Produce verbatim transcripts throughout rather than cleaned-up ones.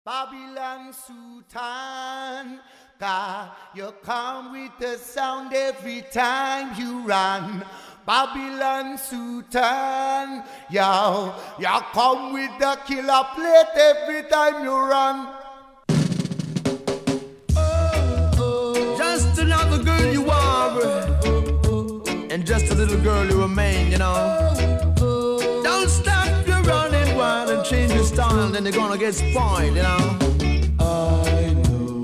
Babylon Sultan, God, you come with the sound every time you run. Babylon Sultan, yo, you come with the killer plate every time you run. Oh, oh, just another girl you are, and just a little girl you remain, you know. Don't stop your running wild and change your style, then you're gonna get spoiled, you know. I know,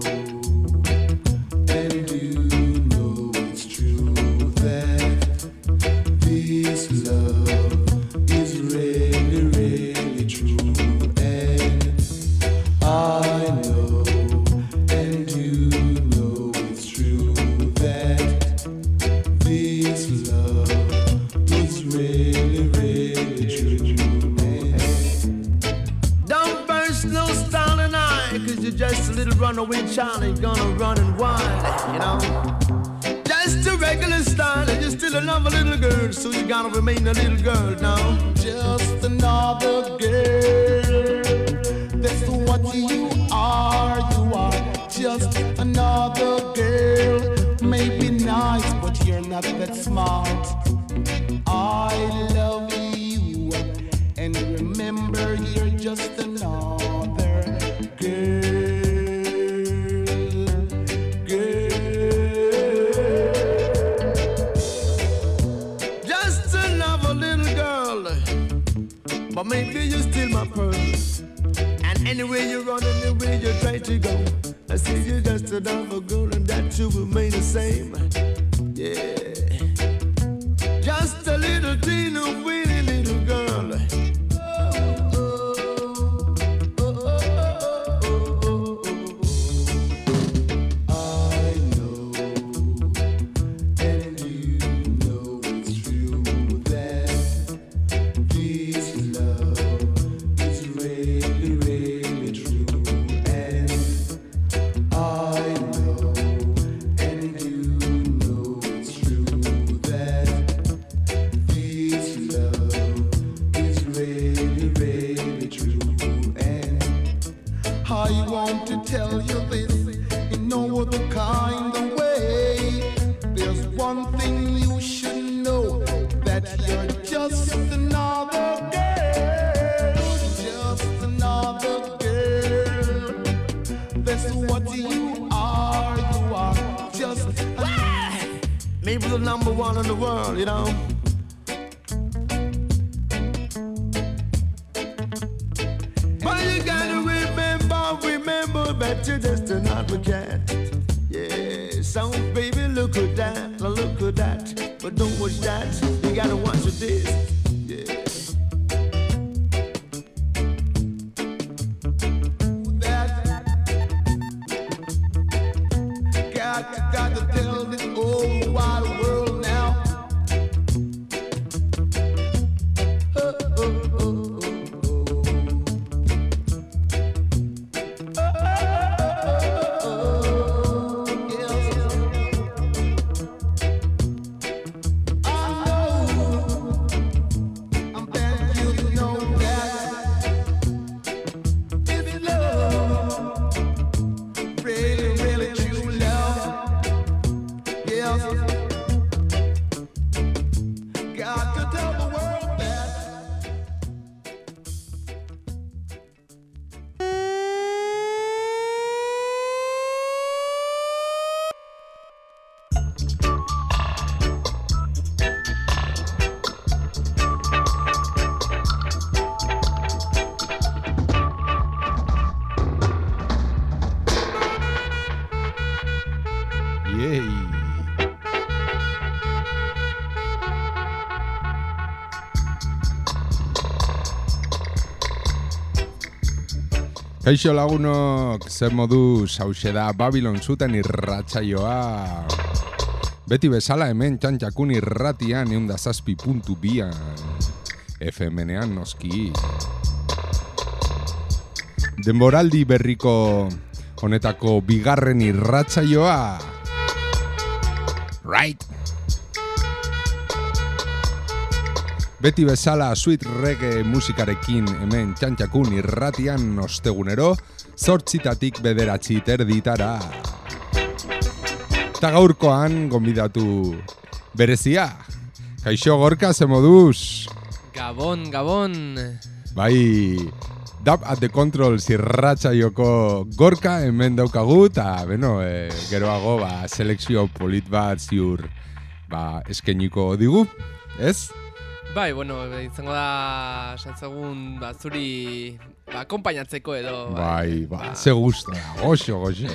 and you know it's true that this love is really, really true. And I know, and you know it's true that this love is really, really true. Don't burst no style and eye, cause you're just a little runaway child and you're gonna run and whine, you know. Just a regular style and you're still another little girl, so you gotta remain a little girl now. Just another girl. That's what you are. You are just another girl. Maybe nice, but you're not that smart. I love you, and remember you're just another girl. Girl. Just another little girl, but maybe you're still my pearl. And anywhere you run, anywhere you try to go, I see you're just another girl, and that you remain the same. Yeah, just a little teeny weeny little girl. I know, and you know it's true that this love is really, really true. And I know, and you know it's true that this love is really, really true. And I want to tell you this in no other kind of way. There's one thing you should know, that you're just another girl, just another girl. That's what you are. You are just Ah! Maybe the number one in the world, you know. But you gotta remember, remember that you're just another cat. Yeah, so baby, look at that, look at that. But don't watch that, you gotta watch this. Yeah. that. Got, got to tell this whole wide world now. Oh, oh, oh, oh, oh. I know, I'm betting you know that it's love, really, really true love. Yes, got to tell the world that. Yay. Kaixo lagunok, zer moduz, hauxe da Babylon zuten irratsaioa. Beti bezala hemen txantxakun irratian eunda zazpi puntu bian. F M-nean noski. Denboraldi berriko honetako bigarren irratsaioa. Right. Beti bezala sweet reggae musikarekin hemen txantxakun irratian ostegunero, zortzitatik bederatzi terditara. Eta gaurkoan gonbidatu berezia. Kaixo Gorka, ze moduz? Gabon, Gabon. Bai, Dub at the Controls irratsaioko Gorka hemen daukagu, eta, bueno, e, geroago, ba, selekzio polit bat ziur, ba, eskeniko digu, ez? Bai, bueno, izango da, santzagun, ba, zuri, ba, akompainatzeko edo. Bai, ba, ba. Ze gusta, goxo, goxo.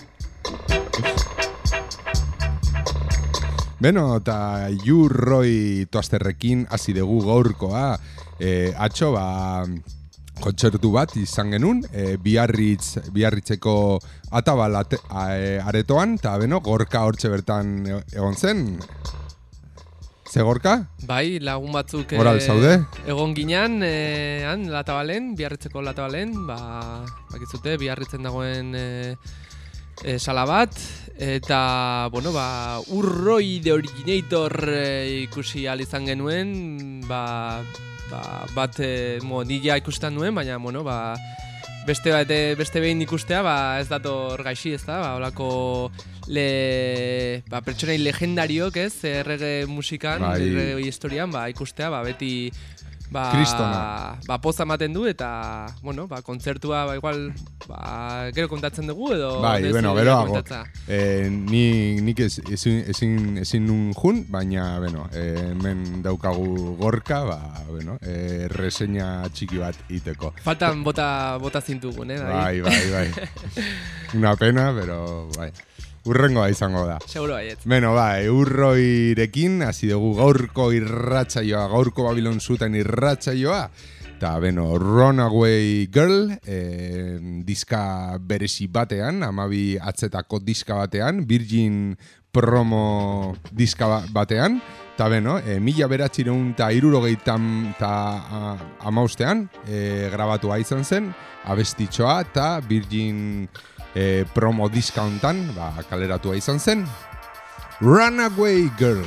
Beno, eta Jurroi toazterrekin hasi dugu gaurkoa, e, atxo, ba, kontzertu bat izan genuen, e, biarritz, biarritzeko atabal ate, a, e, aretoan, eta beno, Gorka hortxe bertan egon zen. Ze Gorka? Bai, lagun batzuk Oral zaude? Egon ginean, e, han, latabalen, biarritzeko latabalen, ba, bakizute, biarritzen dagoen e, e, sala bat, eta, bueno, ba, Urroi The Originator e, ikusi ahal izan genuen, ba, ba, bat, e, mo, nila ikusten nuen, baina, bueno, ba, beste bat, beste behin ikustea, ba, ez dator gaixi, ez da, ba, holako le, ba, pertsonai legendariok, ez, errege musikan, bai. Errege historian, ba, ikustea, ba, beti, ba, Kristona. Ba, poza ematen du, eta, bueno, ba, kontzertua, ba, igual, ba, gero kontatzen dugu, edo... Bai, bueno, geroago. E, ni, nik ez, ezin, ezin, ezin nun jun, baina, bueno, e, hemen daukagu Gorka, ba, bueno, e, reseña txiki bat iteko. Faltan bota, bota zintugun, eh? Bai, bai, bai. Una pena, pero, bai. Urrengoa izango da. Seguro baiet. Beno, bai, Urroirekin, hasi dugu gaurko irratsaioa, gaurko Babilon Zuten irratsaioa. Eta, beno, Runaway Girl, eh, diska berezi batean, amabi atzetako diska batean, Virgin promo diska batean. Eta, beno, e, mila beratzireun eta irurogeitan eta amaustean e, grabatua izan zen, abestitxoa eta Virgin... E, promo discountan, ba, kaleratua izan zen, Runaway Girl.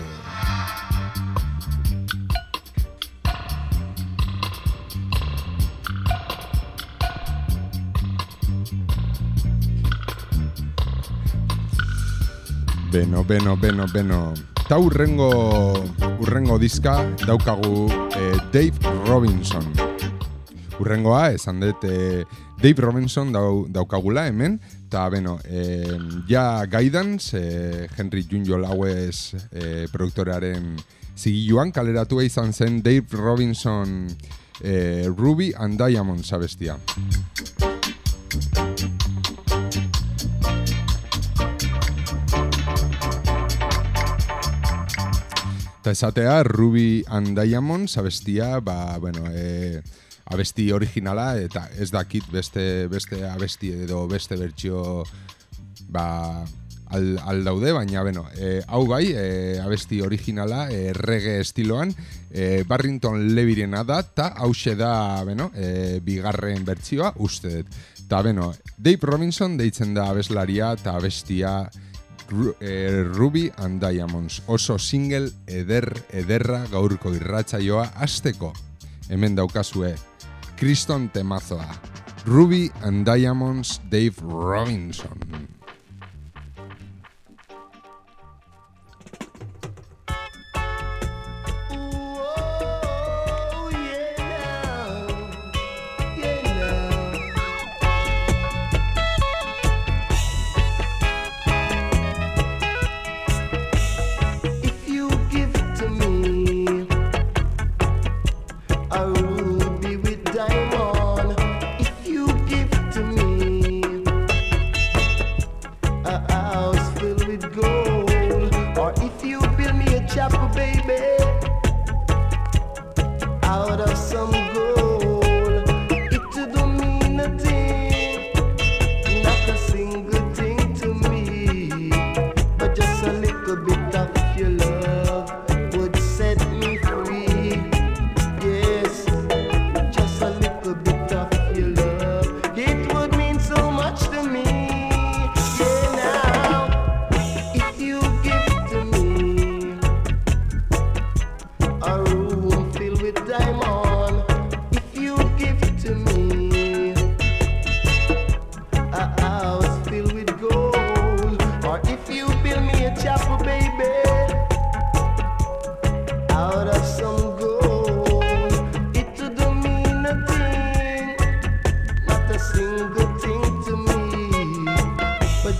Beno, beno, beno, beno. Ta urrengo, urrengo diska daukagu e, Dave Robinson. Urrengoa, esan dut, e, Dave Robinson dau, daukagula hemen, eta, beno, e, ja Guidance, e, Henry Junjo Lawes e, produktorearen zigiluan kaleratua izan zen Dave Robinson e, Ruby and Diamonds abestia. Eta esatea, Ruby and Diamonds abestia, ba, bueno, e, abesti originala, eta ez dakit beste, beste abesti edo beste bertsio ba, al, al daude, baina beno, e, hau bai, e, abesti originala, e, reggae estiloan, e, Barrington Levyrena da, eta hause da, beno, e, bigarren bertsioa uste dut. Eta beno, Dave Robinson deitzen da abeslaria eta abestia Ru, e, Ruby and Diamonds. Oso single eder, ederra gaurko irratsaioa hasteko. Hemen daukazue, Kriston temazoa, Ruby and Diamonds, Dave Robinson.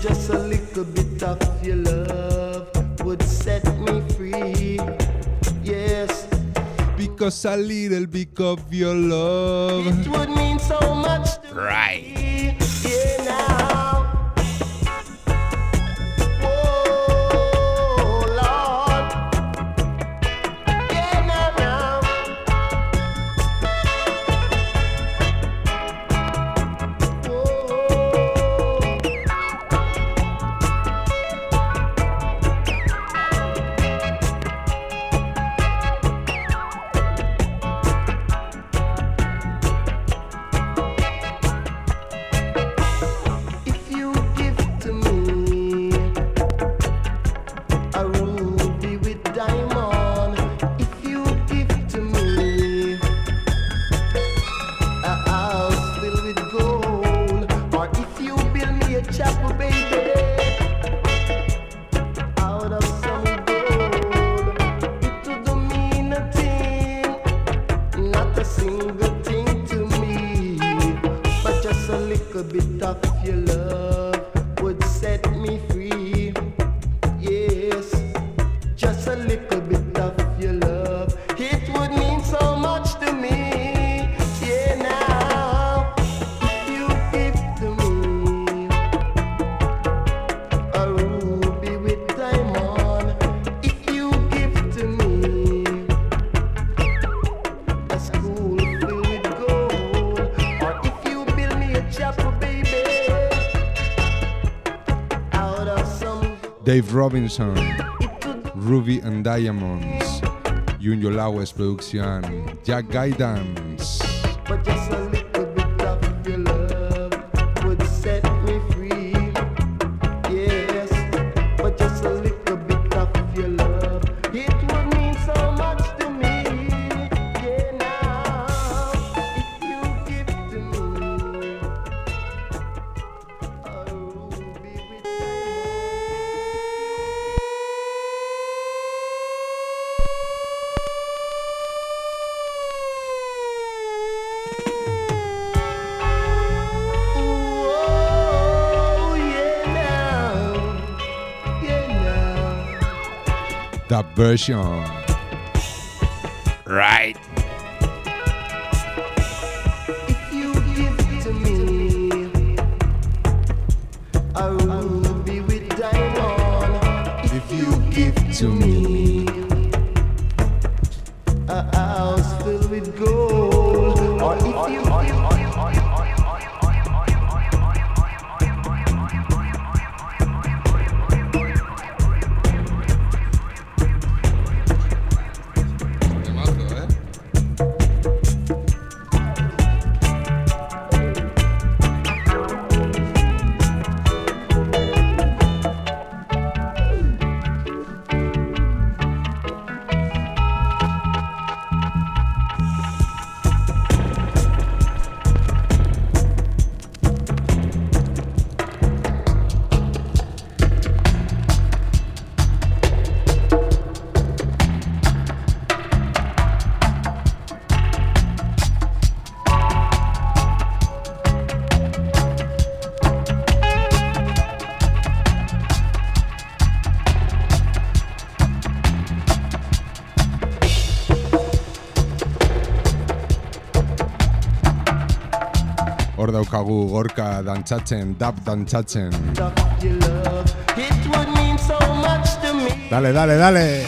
just a little bit of your love would set me free. Yes, because a little bit of your love. It would mean so much to right. me. Yeah, now. Oh, Lord. Yeah, now, now. Dave Robinson, Ruby and Diamonds, Jun Yolaues produkzioan Jack Guidance. But just a little bit of your love would set me free. Yes, but just a little bit of your love, it would mean so much to me. Yeah, now, if you give to me a ruby with That version. Right. If you give to me a ruby with diamond, if you give to me a house filled with gold, or if you Hor daukagu Gorka dantzatzen, dab dantzatzen. Dale, dale, dale.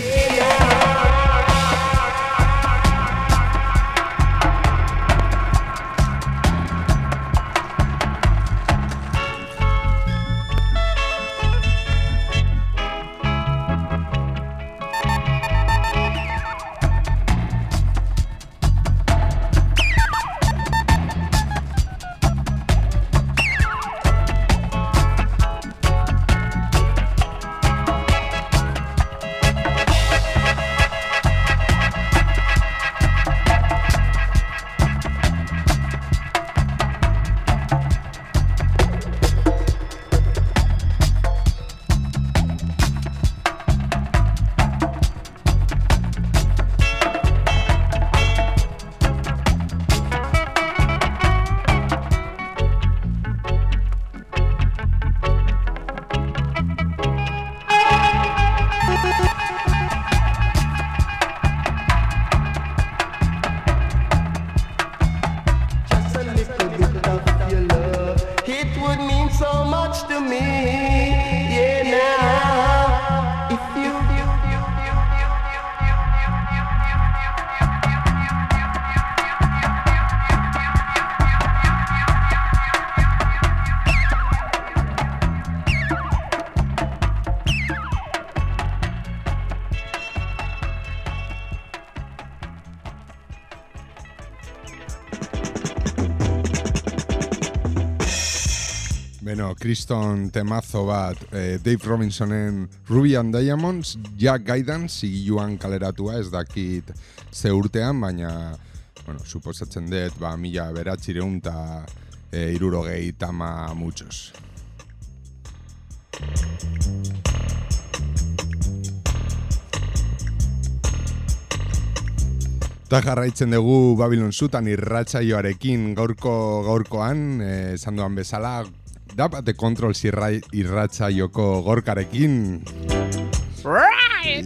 so much to me. Yeah, now if you Bueno, kriston temazo bat, eh, Dave Robinsonen Ruby and Diamonds, Jack Guidance, zigiluan kaleratua, ez dakit ze urtean, baina, bueno, suposatzen dut, ba, mila beratzireun eta e, irurogei tama muchos. Eta jarraitzen dugu Babylon Zutan irratsaioarekin gaurko gaurkoan, eh, esan duan bezala, da bate kontrol irratsaioko gorkarekin. Right!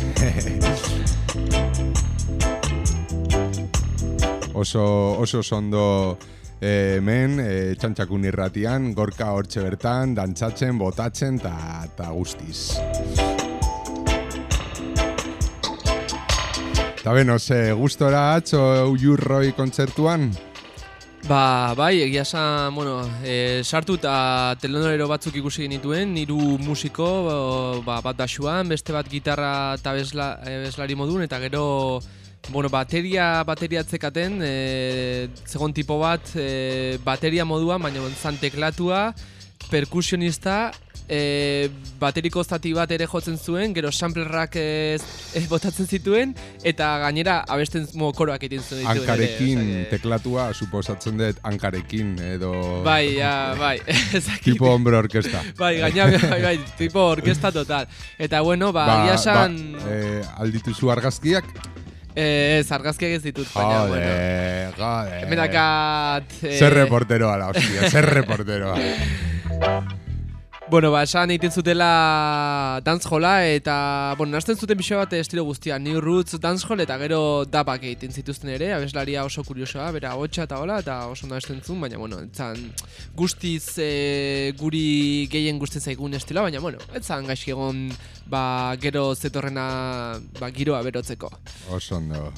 oso, oso sondo eh, hemen, eh, txantxakun irratian, gorka hortxe bertan, dantzatzen, botatzen eta guztiz. Eta beno, ze gustora atzo Jurroi kontzertuan? Ba, bai, egia esan, bueno, e, sartu eta telenorero batzuk ikusi genituen, hiru musiko, ba, bat dasuan, beste bat gitarra eta bezla, e, bezlari modun, eta gero, bueno, bateria, bateria atzekaten, e, segon tipo bat, e, bateria moduan, baina zan teklatua, perkusionista, e, bateriko zati bat ere jotzen zuen, gero samplerrak e, e, botatzen zituen, eta gainera abesten mo, koroak egiten zuen dituen. Hankarekin, ere, o sea, teklatua, suposatzen dut, hankarekin, edo... Bai, ja, bai. Tipo hombre orkesta. Bai, gaina, bai, bai, tipo orkesta total. Eta bueno, ba, ba egia esan... Ba, eh, aldituzu argazkiak? Eh, ez, argazkiak ez ditut, baina, jode, bueno. Jode, Hemen dakat... Eh... Zer reporteroa la hostia, zer reporteroa. Bueno, ba, esan egiten zutela dancehola eta, bueno, nazten zuten pixo bat estilo guztia, New Roots dancehall eta gero dapak egiten zituzten ere, abeslaria oso kuriosoa, bera hotxa eta hola, eta oso nazten zuen, baina, bueno, etzan guztiz e, guri gehien guztiz zaigun estila, baina, bueno, etzan gaizki egon, ba, gero zetorrena, ba, giroa berotzeko. Oso ondo.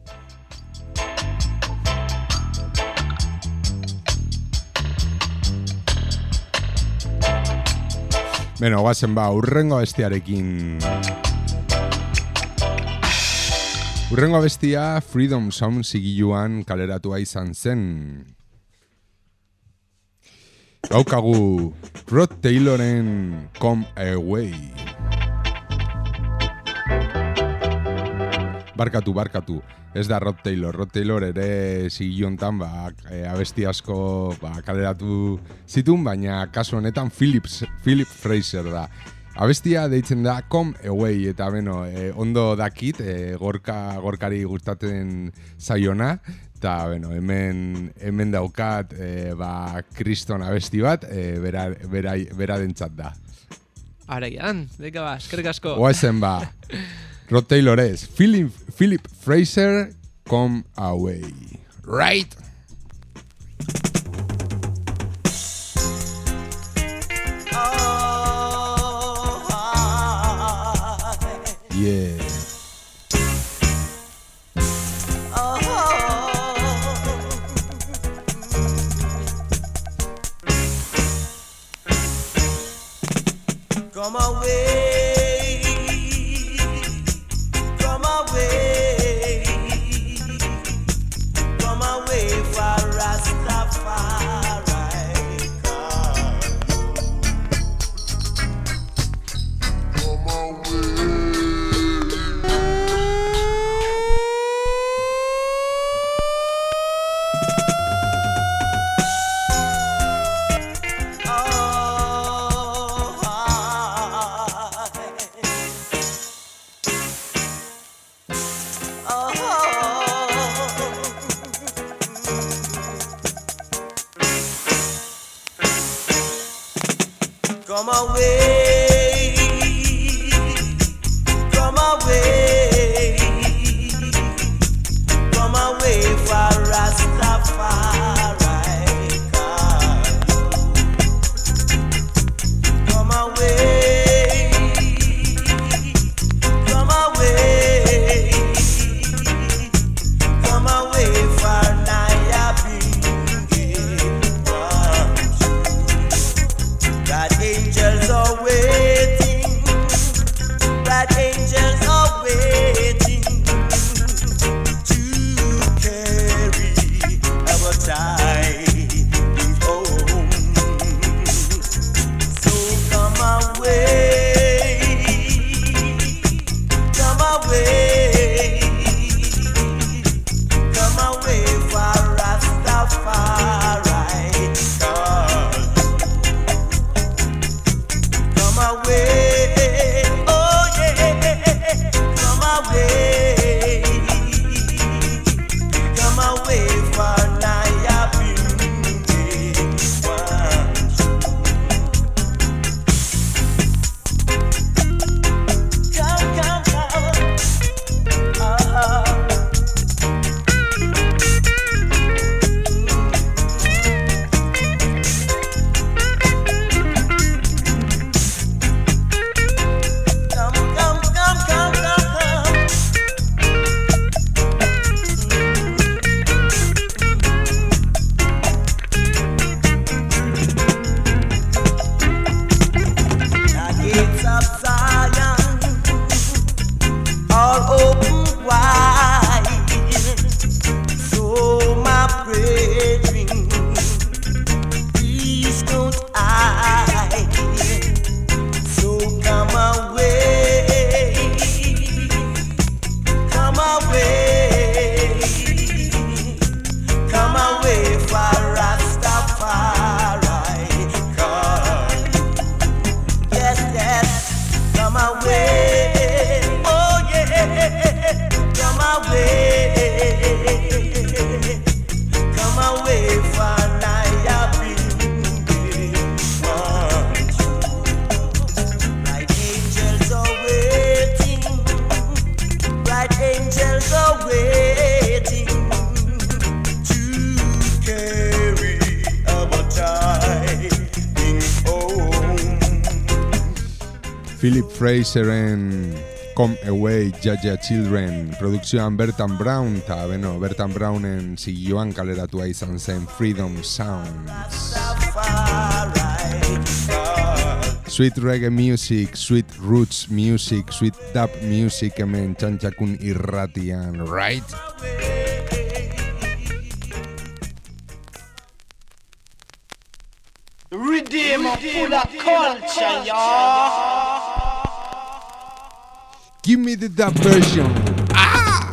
Beno, guazen ba, urrengo abestiarekin. Urrengo abestia Freedom Sound zigiluan kaleratua izan zen. Gaukagu Rod Tayloren Come Away. Barkatu, barkatu. Ez da Rod Taylor. Rod Taylor ere zigilontan ba, e, abesti asko ba, kaleratu zitun, baina kasu honetan Philips, Philip Fraser da. Abestia deitzen da Come Away, eta beno, e, ondo dakit, e, gorka, gorkari gustatzen zaiona, eta beno, hemen, hemen daukat e, ba, kriston abesti bat, e, bera, bera, bera dentzat da. Araian, deka ba, eskerrik asko. Oazen ba. Rod Taylor es Philip, Philip Fraser, Come Away. Right? Yeah. Come away. Come away, come away, come away for Rastafari. Philip Fraseren Come Away, Jaja Children, produkzioan Bertan Brown, eta beno, Bertan Brownen zigioan kaleratua izan zen Freedom Sounds. Sweet reggae music, sweet roots music, sweet dub music hemen txantxakun irratian, right? Redeemer full of culture, y'all. Give me the dub version. Ah!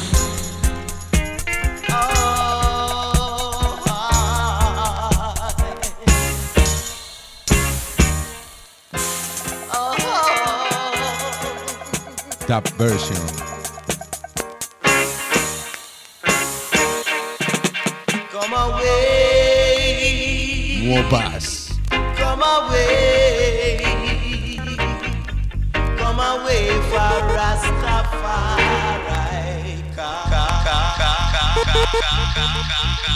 Dub version. Come away. More bass. Come away. Come away for Rastafari. Ka, ka, ka, ka, ka, ka, ka, ka, ka.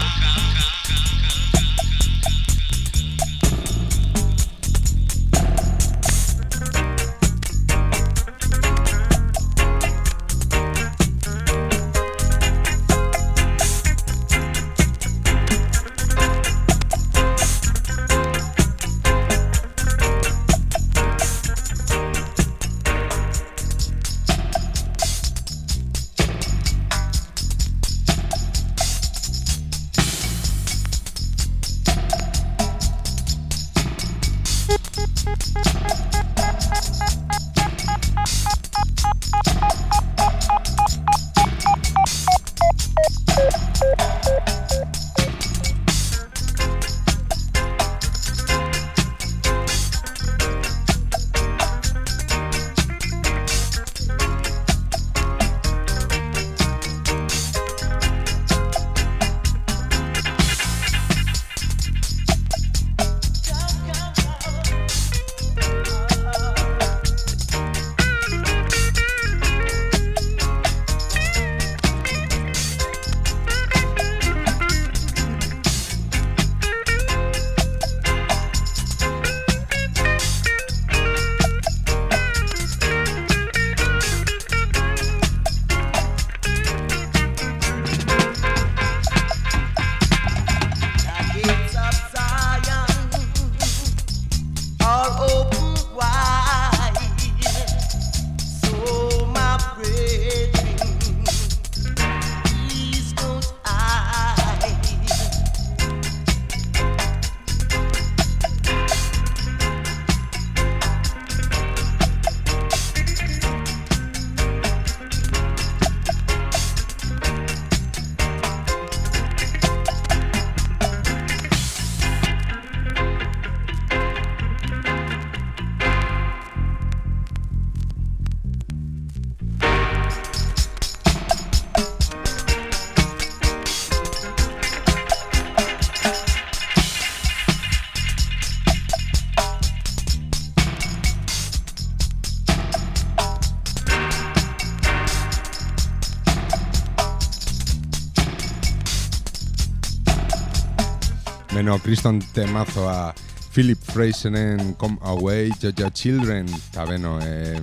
Beno, kriston temazoa Philip Fraseren Come Away, Jaja Children, eta beno, eh,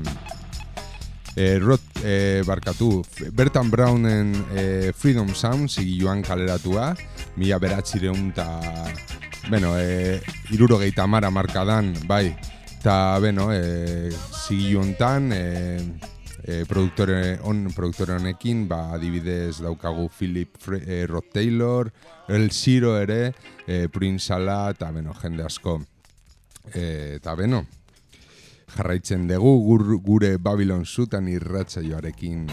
eh, Rod, eh, barkatu, Bertan Brownen eh, Freedom Sounds joan kaleratua, mila beratzireun eta, beno, eh, irurogeita amara markadan, bai, eta beno, eh, zigi hontan, eh, eh, produktore, on, produktore honekin, ba, adibidez daukagu Philip Fre eh, Rod Taylor, El Zero ere, eh, Prince Ala, eta beno, jende asko. Eh, eta beno, jarraitzen dugu gur, gure Babylon Zutan irratsaioarekin.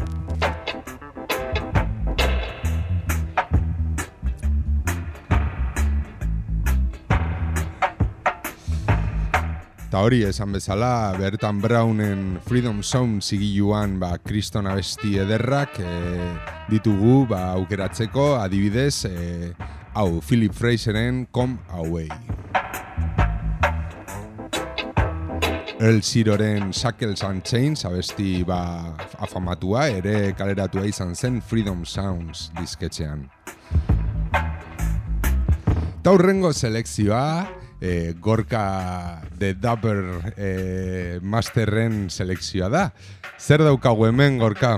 Eta hori esan bezala, Bertan Brownen Freedom Sound zigiluan ba, kriston abesti ederrak e, ditugu ba, aukeratzeko, adibidez, e, hau, Philip Fraseren Come Away. Earl Zeroren Shackles and Chains abesti ba, afamatua, ere kaleratua izan zen Freedom Sounds disketxean. Eta hurrengo selekzioa, e, Gorka The Dapper e, Masterren selekzioa da. Zer daukagu hemen, Gorka?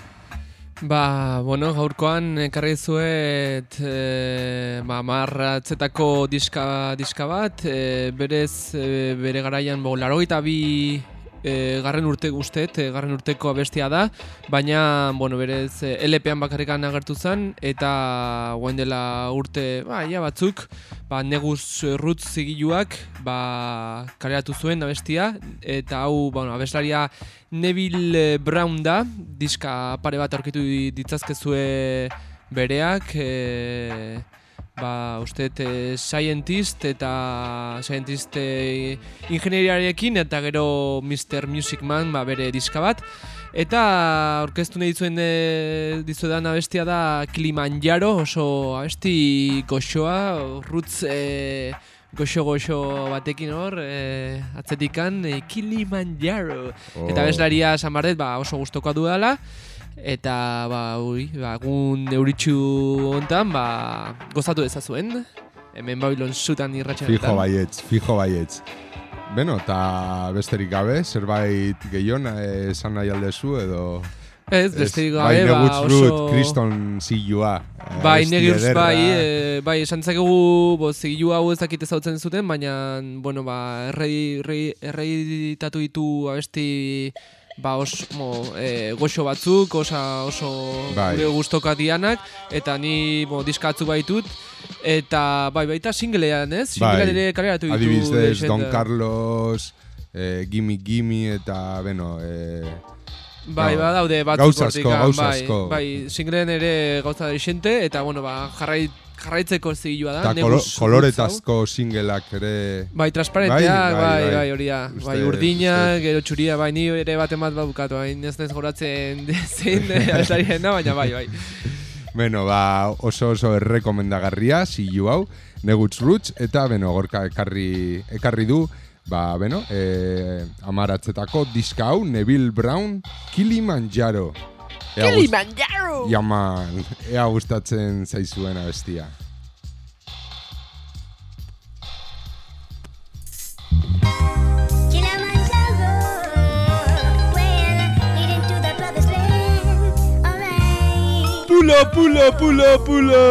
Ba, bueno, gaurkoan ekarri zuet e, ba, marratzetako diska, diska bat, e, berez e, bere garaian bo, laurogeita bi E, garren urte guztet, e, garren urteko abestia da, baina, bueno, berez e, L P-an bakarrikan agertu zen, eta guain dela urte, ba, ia batzuk, ba, Negus Roots zigiluak, ba, kaleratu zuen abestia, eta hau, bueno, abeslaria Neville Brown da, diska pare bat aurkitu ditzazkezue bereak, e, ba, usteet e, scientist eta scientist e, ingenieriarekin eta gero mister Music Man ba, bere diska bat. Eta aurkeztu nahi dizuen e, dizuedan abestia da Kilimanjaro, oso abesti goxoa, roots e, goxo-goxo batekin hor, e, atzetikan e, Kilimanjaro. Oh. Eta abeslaria esan barret ba, oso gustokoa duela. Eta, ba, ui, ba, egun euritxu hontan, ba, gozatu dezazuen. Hemen Babylon Zutan irratxenetan. Fijo baietz, fijo baietz. Beno, eta besterik gabe, zerbait gehion esan nahi aldezu edo... Ez, besterik gabe, bai, ba, oso... Bai, Neguts Kriston zilua. Bai, Neguts, bai, e, bai, esan zakegu, bo, zilua hau ezakit ezautzen zuten, baina, bueno, ba, erreitatu ditu abesti... Ba, oso, mo, e, goxo batzuk, osa, oso bai. Gure gustoka dianak, eta ni bo, diskatzu baitut, eta bai, baita singlean, ez? Singlean ere kaleratu ditu. Adibidez, Don Carlos, e, Gimme Gimme, eta, beno... E, bai, no, ba, daude batzuk gauza asko, gauza asko. Bai, bai, singlean ere gauza desente, eta, bueno, ba, jarrait, jarraitzeko zigilua da. Eta kolo, koloretazko singleak ere... Bai, transparenteak, bai, bai, bai, hori da. Bai, urdinak, gero txuria, bai, ni ere bat emat bat bukatu, hain ez nez goratzen zein altarien da, baina bai, bai. Beno, ba, oso oso errekomendagarria, zigilu hau, Neguts Roots, eta, beno, Gorka ekarri, ekarri du, ba, beno, e, amaratzetako diska hau, Neville Brown, Kilimanjaro. Kilimanjaro! Jaman, ea gustatzen zaizuen abestia. Pula, pula, pula, pula!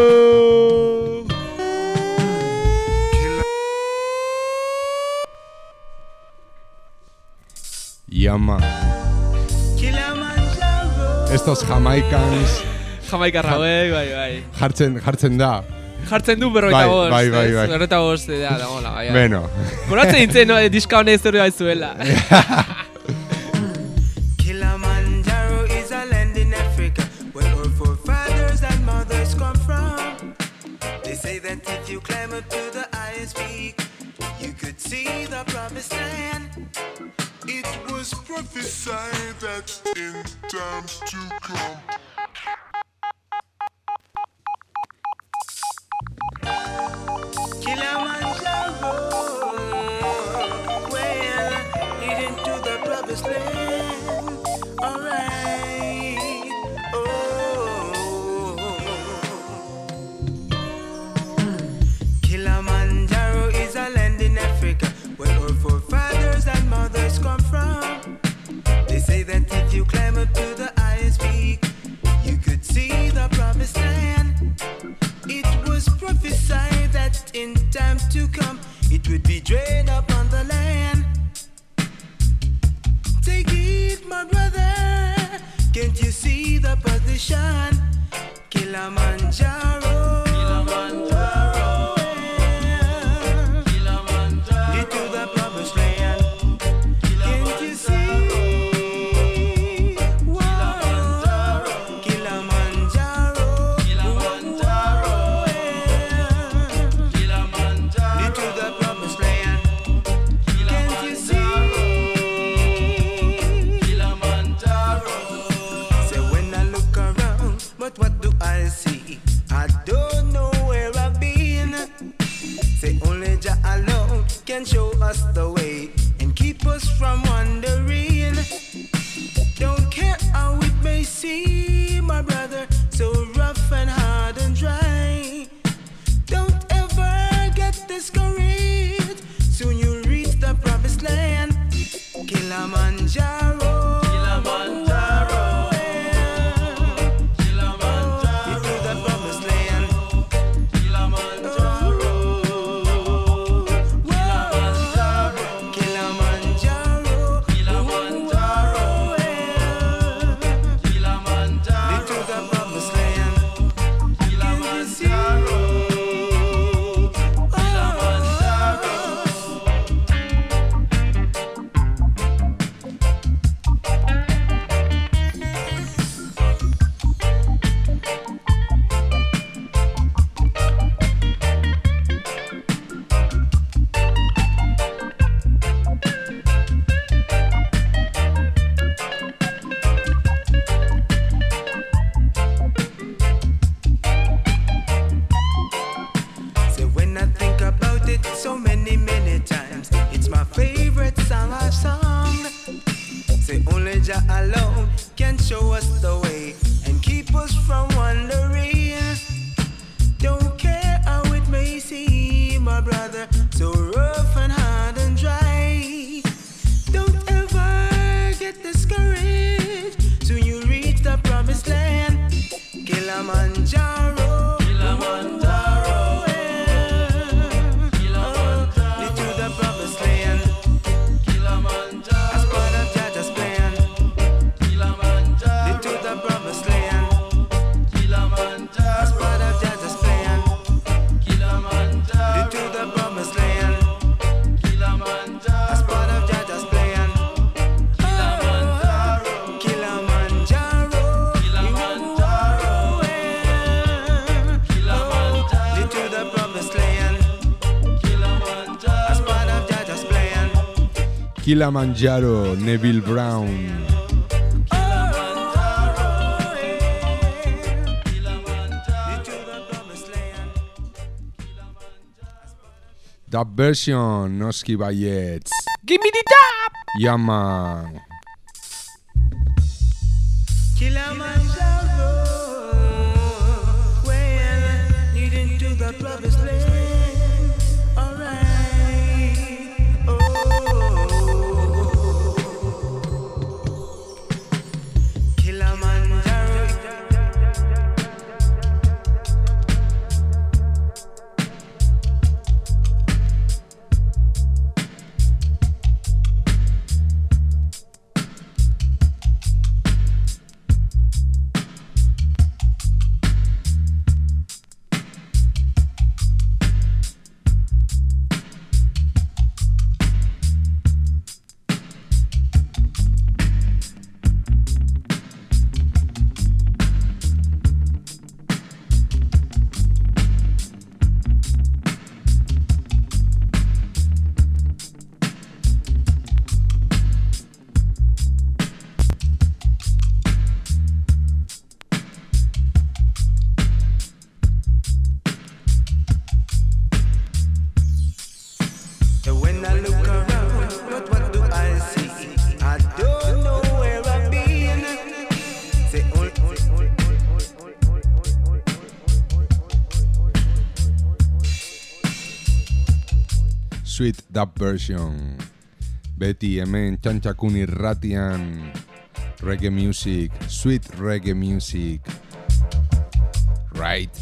Yaman. Estos jamaicans... Jamaikarra, bai, bai, bai. Jartzen, jartzen da. Jartzen du berroita bost. Bai, bai, bai. Berroita bost, da, dagoela, bai. Beno. Koratzen nintzen, no, diska honek zerri bai zuela. Kilimanjaro is a land in Africa where our forefathers and mothers come from. They say that if you climb up to the highest peak, you could see the promised land. It was prophesied that in times to come Kilimanjaro, well, leading to the promised land. Alright, oh. Kilimanjaro is a land in Africa where our forefathers and mothers come from. They say that if you climb up to the highest peak, you could see the promised land. It was prophesied that in time to come, it would be drained upon the land. Take it, my brother, can't you see the position? Kilimanjaro, Kilimanjaro, yeah. Kilimanjaro, lead to the promised land. Can't you see? Wow. Kilimanjaro, Kilimanjaro, yeah. Lead to the promised land. Can't you see? Kilimanjaro. Say when I look around, but what do I see? I don't know where I've been. Say only Jah alone can show us the way and keep us from wandering. Don't care how it may seem, my brother, so rough and hard and dry. Don't ever get discouraged. Kilimanjaro. Kilimanjaro. Kilimanjaro. Into the promised land. Kilimanjaro. Kilimanjaro. Kilimanjaro. Kilimanjaro. Kilimanjaro. Into the promised land. Kilimanjaro. So when I think about it so many, many times, it's my favorite song I've sung. Say only Jah alone can show us the way and keep us from wandering. Don't care how it may seem, my brother, so rough and hard and dry. Don't ever get discouraged till you reach the promised land. Kilimanjaro. Kilimanjaro. Kilimanjaro. To the promised land. Kilimanjaro. As part of Jah's plan. Kilimanjaro. To the promised land. Kilimanjaro. As part of Jah's plan. Kilimanjaro. To the promised land. Kilimanjaro. As part of Jah's plan. Kilimanjaro. Kilimanjaro. Kilimanjaro. Kilimanjaro. To the promised land. Kilimanjaro. As part of Jah's plan. Kilimanjaro, Neville Brown. Dub version, noski baietz. Give me the top! Ja, man. Kilimanjaro. Well, leading to the promised land. Alright. Oh. Kilimanjaro. So when I look around, but what do I see? I don't know where I've been. Say only, Sweet dub version. Beti hemen txantxakun irratian. Reggae music, sweet reggae music. Right.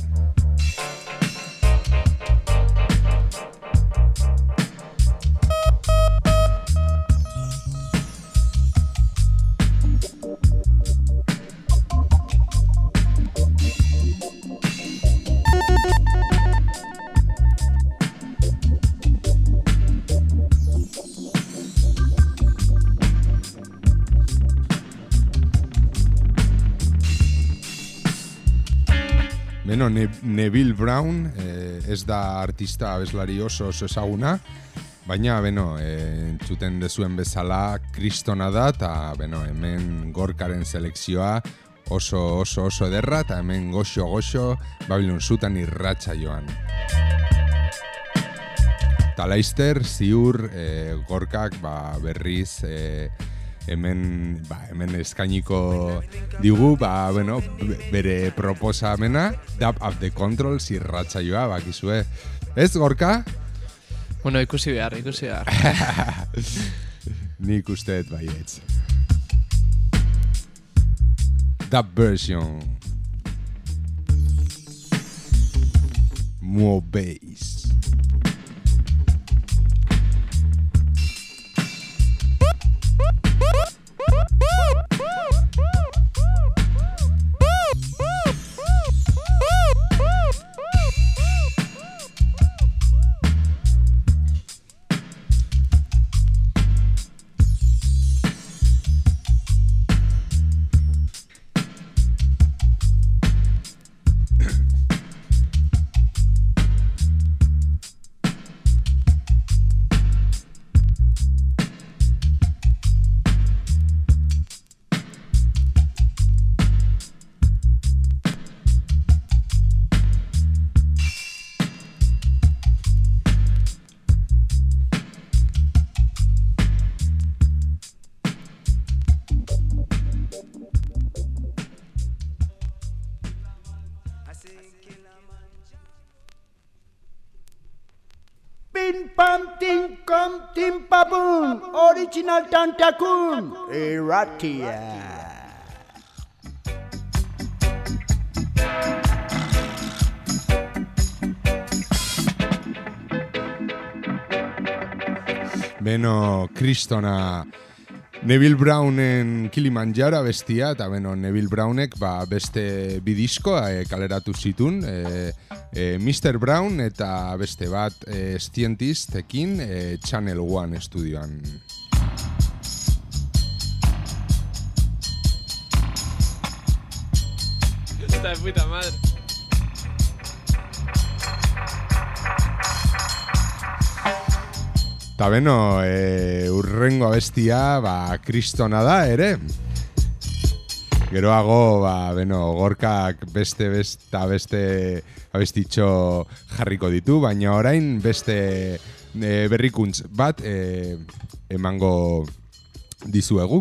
Beno, ne Neville Brown eh, ez da artista abeslari oso oso ezaguna, baina beno, eh, entzuten dezuen bezala kristona da, eta beno, hemen Gorkaren selekzioa oso oso oso ederra, eta hemen goxo goxo Babilon zutan irratxa joan. Eta laizter, ziur, eh, Gorkak ba, berriz eh, hemen, ba, hemen eskainiko digu, ba, bueno, bere proposamena, Dub Up The Controls irratsaioa, bakizue. Ez, Gorka? Bueno, ikusi behar, ikusi behar. Nik usteet baietz. That version. More bass. Pim pam tim com tim paboom, original Tantacun, Eratia. Beno, kristona Neville Brownen Kilimanjaro bestia, eta beno, Neville Brownek ba, beste bidisko e, kaleratu zitun, e, e, mister Brown eta beste bat e, Scientistekin e, Channel One estudioan. Está de puta madre. Ta beno, e, urrengo abestia, ba, kristona da, ere. Geroago, ba, beno, Gorkak beste besta beste abestitxo jarriko ditu, baina orain beste e, berrikuntz bat e, emango dizuegu.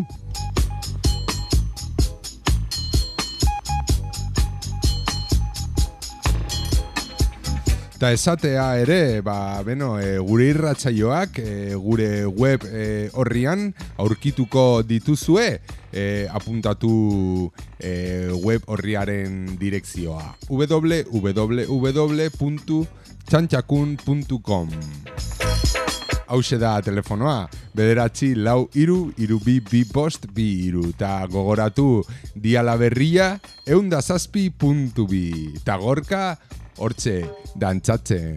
Eta esatea ere, ba, beno, e, gure irratsaioak e, gure web e, horrian aurkituko dituzue, e, apuntatu e, web horriaren direkzioa w w w puntu txantxakun puntu com. Hauxe da telefonoa, bederatzi lau iru, iru bi bi bost bi iru, eta gogoratu diala berria eunda zazpi puntu bi, eta Gorka hortxe dantzatzen.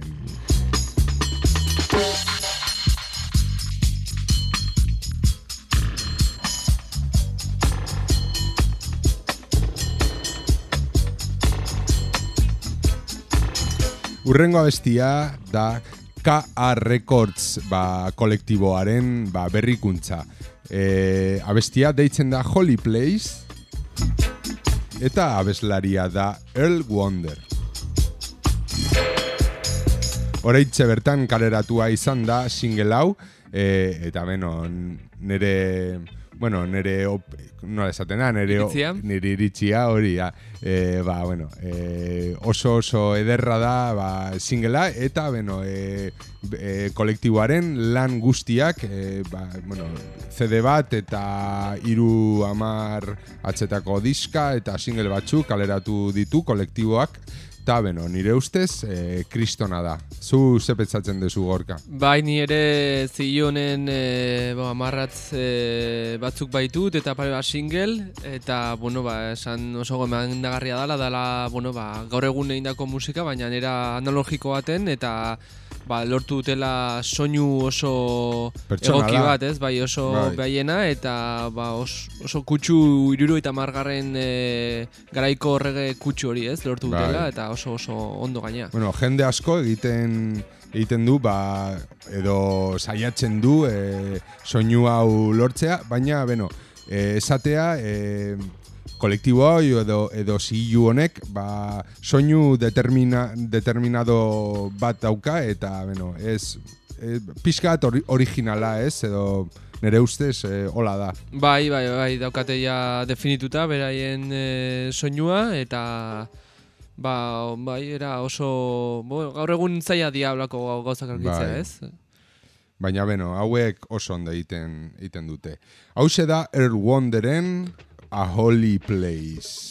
Urrengo abestia da K A Records ba, kolektiboaren ba, berrikuntza. E, abestia deitzen da Holy Place eta abeslaria da Earl Wonder. Horeitze bertan kaleratua izan da single hau, e, eta beno, nere, bueno, nere, op, nola esatena, nere, iritzia, nere iritzia hori, ja. E, ba, bueno, e, oso oso ederra da ba, singlea, eta beno, e, e, kolektiboaren lan guztiak, e, ba, bueno, C D bat eta hiru hamar atzetako diska eta single batzuk kaleratu ditu kolektiboak. Eta, beno, nire ustez, e, kristona da. Zu zepetzatzen dezu, Gorka? Bai, ni ere zionen e, bo, amarratz e, batzuk baitut, eta pare bat single, eta, bueno, ba, esan oso gomendagarria dela, dela, bueno, ba, gaur egun egindako musika, baina nera analogiko baten, eta ba, lortu dutela soinu oso pertsonala, egoki bat, ez? Bai, oso bai. Baiena, eta ba, os, oso kutsu iruro eta margarren e, garaiko horrege kutsu hori, ez? Lortu dutela, bai. Eta oso oso ondo gaina. Bueno, jende asko egiten egiten du, ba, edo saiatzen du e, soinu hau lortzea, baina, beno, e, esatea, e, kolektibo hau edo, edo zilu honek ba, soinu determina, determinado bat dauka, eta, beno, ez, e, pixkat ori, originala, ez, edo nire ustez, e, hola da. Bai, bai, bai, daukate ja definituta, beraien e, soinua, eta ba, bai, era oso, bo, gaur egun zaila diablako gauzak argitzea, bai. Ez? Baina beno, hauek oso ondo egiten, egiten dute. Hauxe da Earl Wonderen A Holy Place.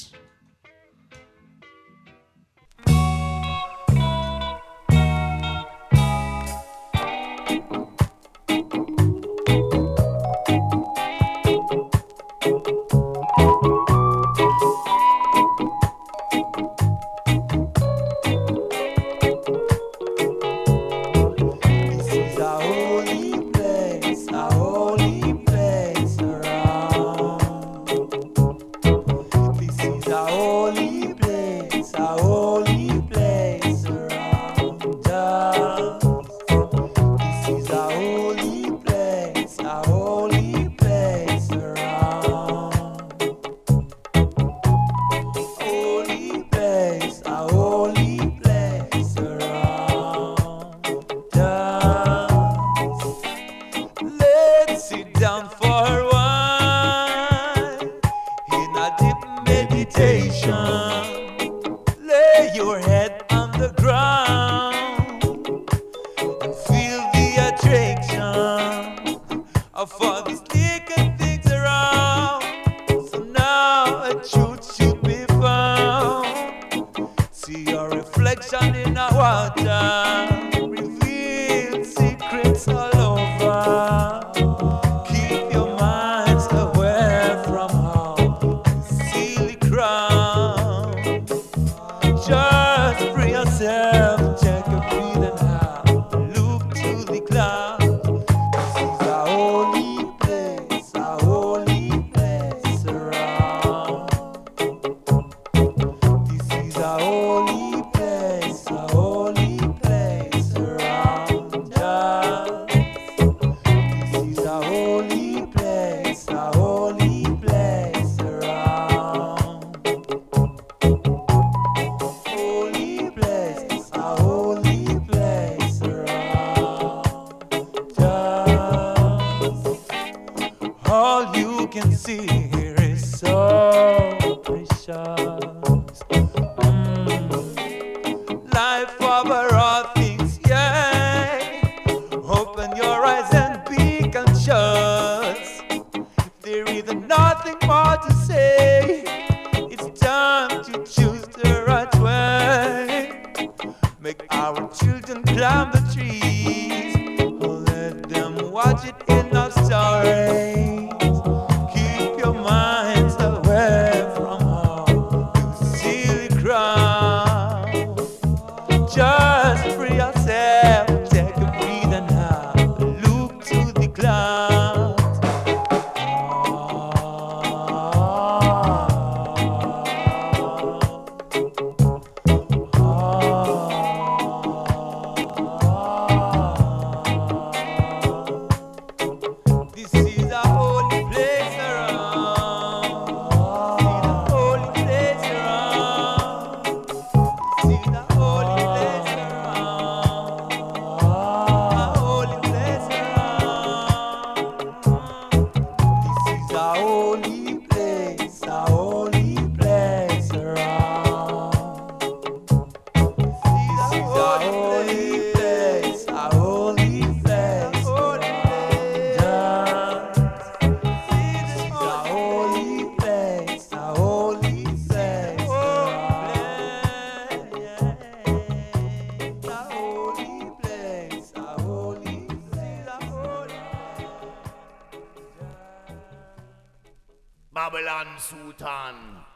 Babylon Sultan.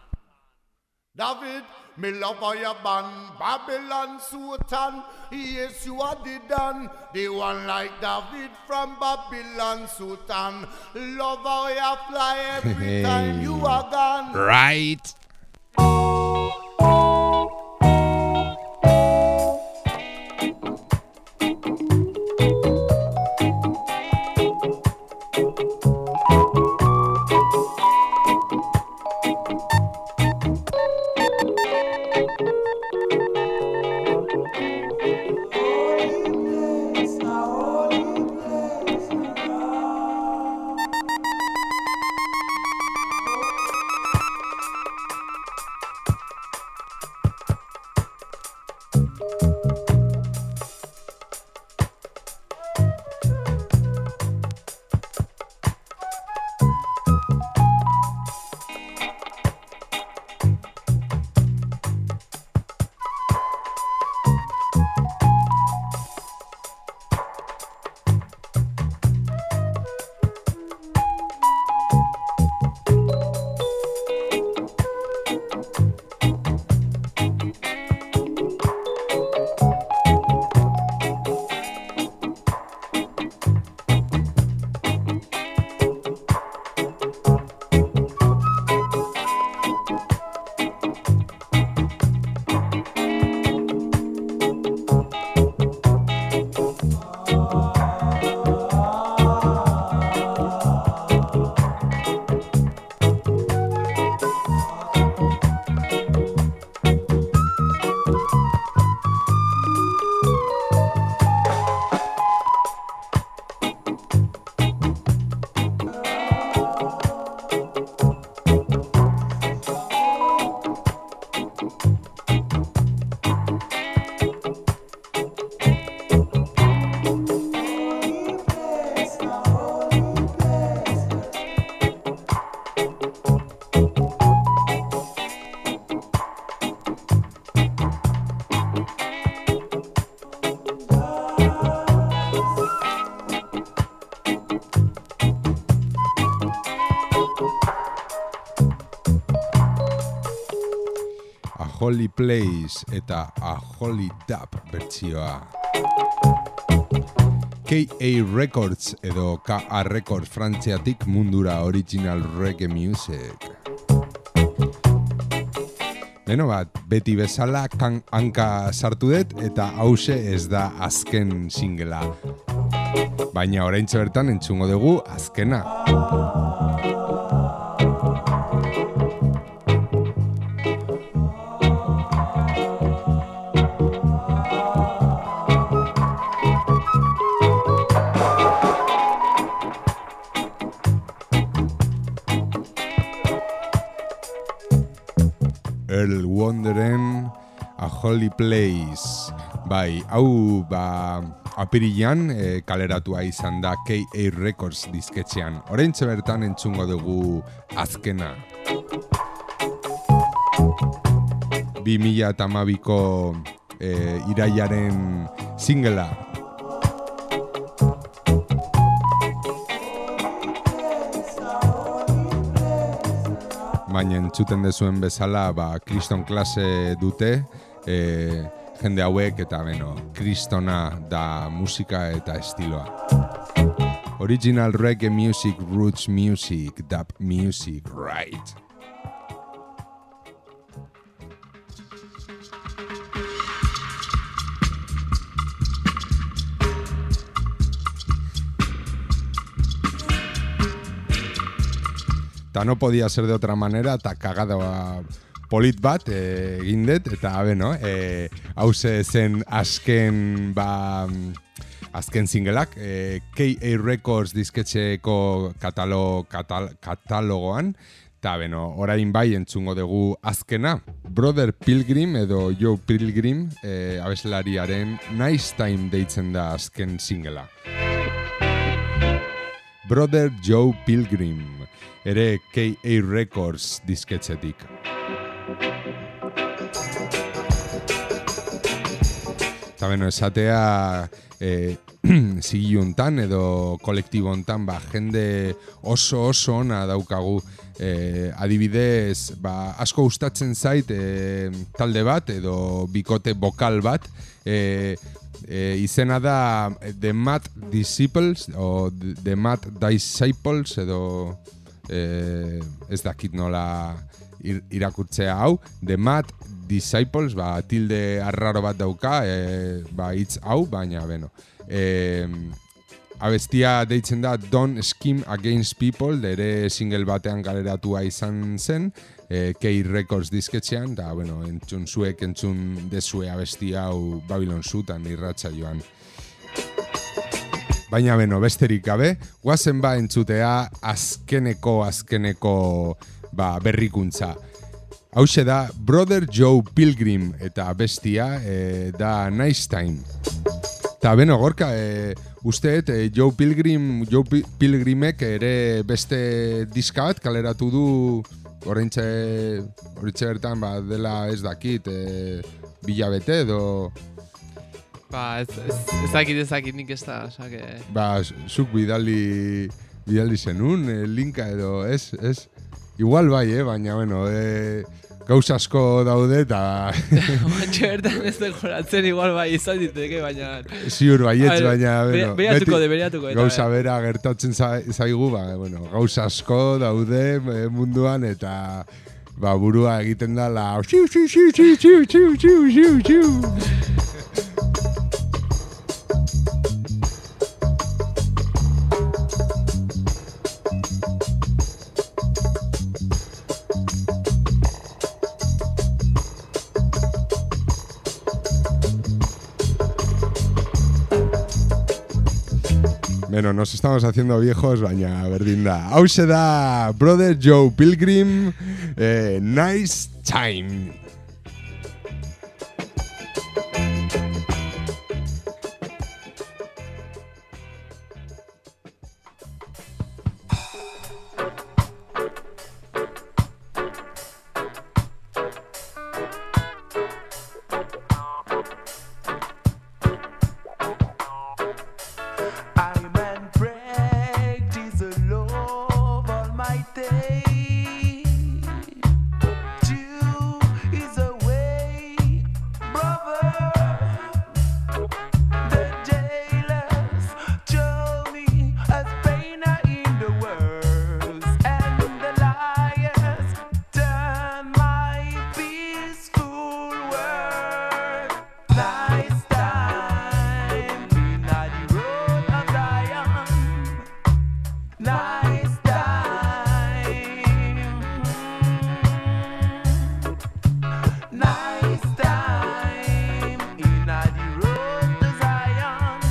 David, me love how you band. Babylon Sultan, yes you are the Dan. The one like David from Babylon Sultan. Love how you fly every time you are gone. Right. Holy Place eta A Holy Dub bertsioa. K A Records edo K A Records Frantziatik mundura original reggae music. Beno bat, beti bezala kan hanka sartu dut eta hause ez da azken singela. Baina oraintxe bertan entzungo dugu azkena. Earl Wonderen A Holy Place. Bai, hau ba apirilan e, kaleratua izan da K A Records disketxean. Oraintxe bertan entzungo dugu azkena. bi mila hamabiko e, irailaren singela. Baina entzuten dezuen bezala, ba, kriston klase dute, e, jende hauek eta beno, kristona da musika eta estiloa. Original reggae music, roots music, dub music, right. Ta no podía ser de otra manera, ta kagada polit bat e, egin dut, eta beno, e, hause zen azken, ba, azken singelak, e, K A Records disketxeko katalo, katal, katalogoan, eta beno, orain bai entzungo dugu azkena, Brother Pilgrim edo Joe Pilgrim, e, abeslariaren Nice Time deitzen da azken singela. Brother Joe Pilgrim, ere K A Records disketxetik. Eta beno, esatea e, zigiluntan edo kolektibontan ba, jende oso oso ona daukagu. E, adibidez, ba, asko gustatzen zait e, talde bat edo bikote bokal bat, e, e, izena da The Mad Disciples o The Mad Disciples edo e, ez dakit nola ir, irakurtzea hau, The Mad Disciples, ba, tilde arraro bat dauka, e, ba, hitz hau, baina, beno. E, abestia deitzen da Don't Scheme Against People, dere single batean galeratua izan zen, e, K Records disketxean, da, bueno, entzun zuek, entzun dezue abestia hau Babylon Zutan irratza joan. Baina, beno, besterik gabe, guazen ba entzutea azkeneko, azkeneko ba, berrikuntza. Hauxe da Brother Joe Pilgrim eta bestia e, da Nice Time. Eta beno, Gorka, e, usteet e, Joe Pilgrim, Joe Pilgrimek ere beste diska bat kaleratu du oraintxe, oraintxe bertan ba, dela ez dakit, e, bilabete edo... Ba, ez, ez, ez dakit, ez dakit nik ez da, osake... Ba, zuk bidali, bidali zenun, e, linka edo, ez, ez? Igual bai, eh, baina, bueno, e, gauza asko daude eta... Batxe bertan ez dekoratzen igual bai izan diteke, baina... Ziur baietz, baina, bueno... Beriatuko de, beriatuko. Gauza bera gertatzen zaigu, ba, bueno, gauza asko daude munduan eta... Ba, burua egiten da la... Xiu, xiu, xiu, xiu, xiu, xiu, xiu, xiu, xiu. Bueno, nos estamos haciendo viejos, baina berdin da. Hauxe da Brother Joe Pilgrim, eh, Nice Time. Is nice time, nice time in the road to Zion,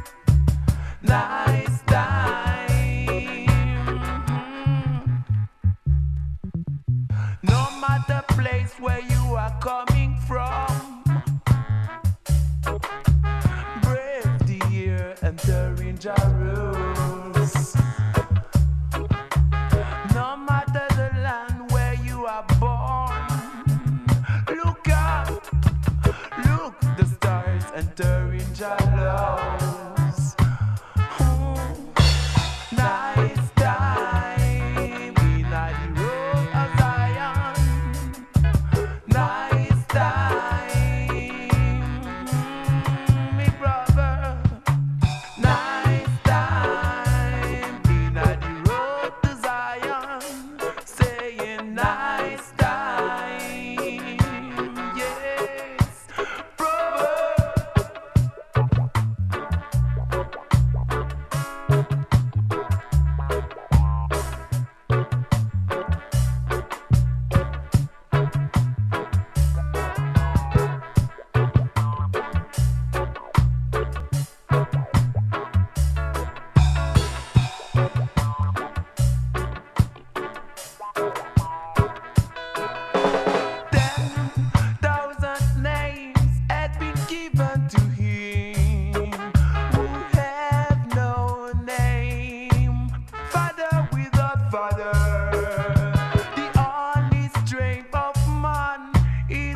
nice time. No matter place where you are coming from, brave the year entering Jarus. No matter the land where you are born, look up, look the stars entering Jarus. Nice time in the road of Zion, nice time, me brother. Nice time in the road to Zion, saying nice time, yes, brother. Ten thousand names had been given to him who had no name. Father without father, the only strength of man is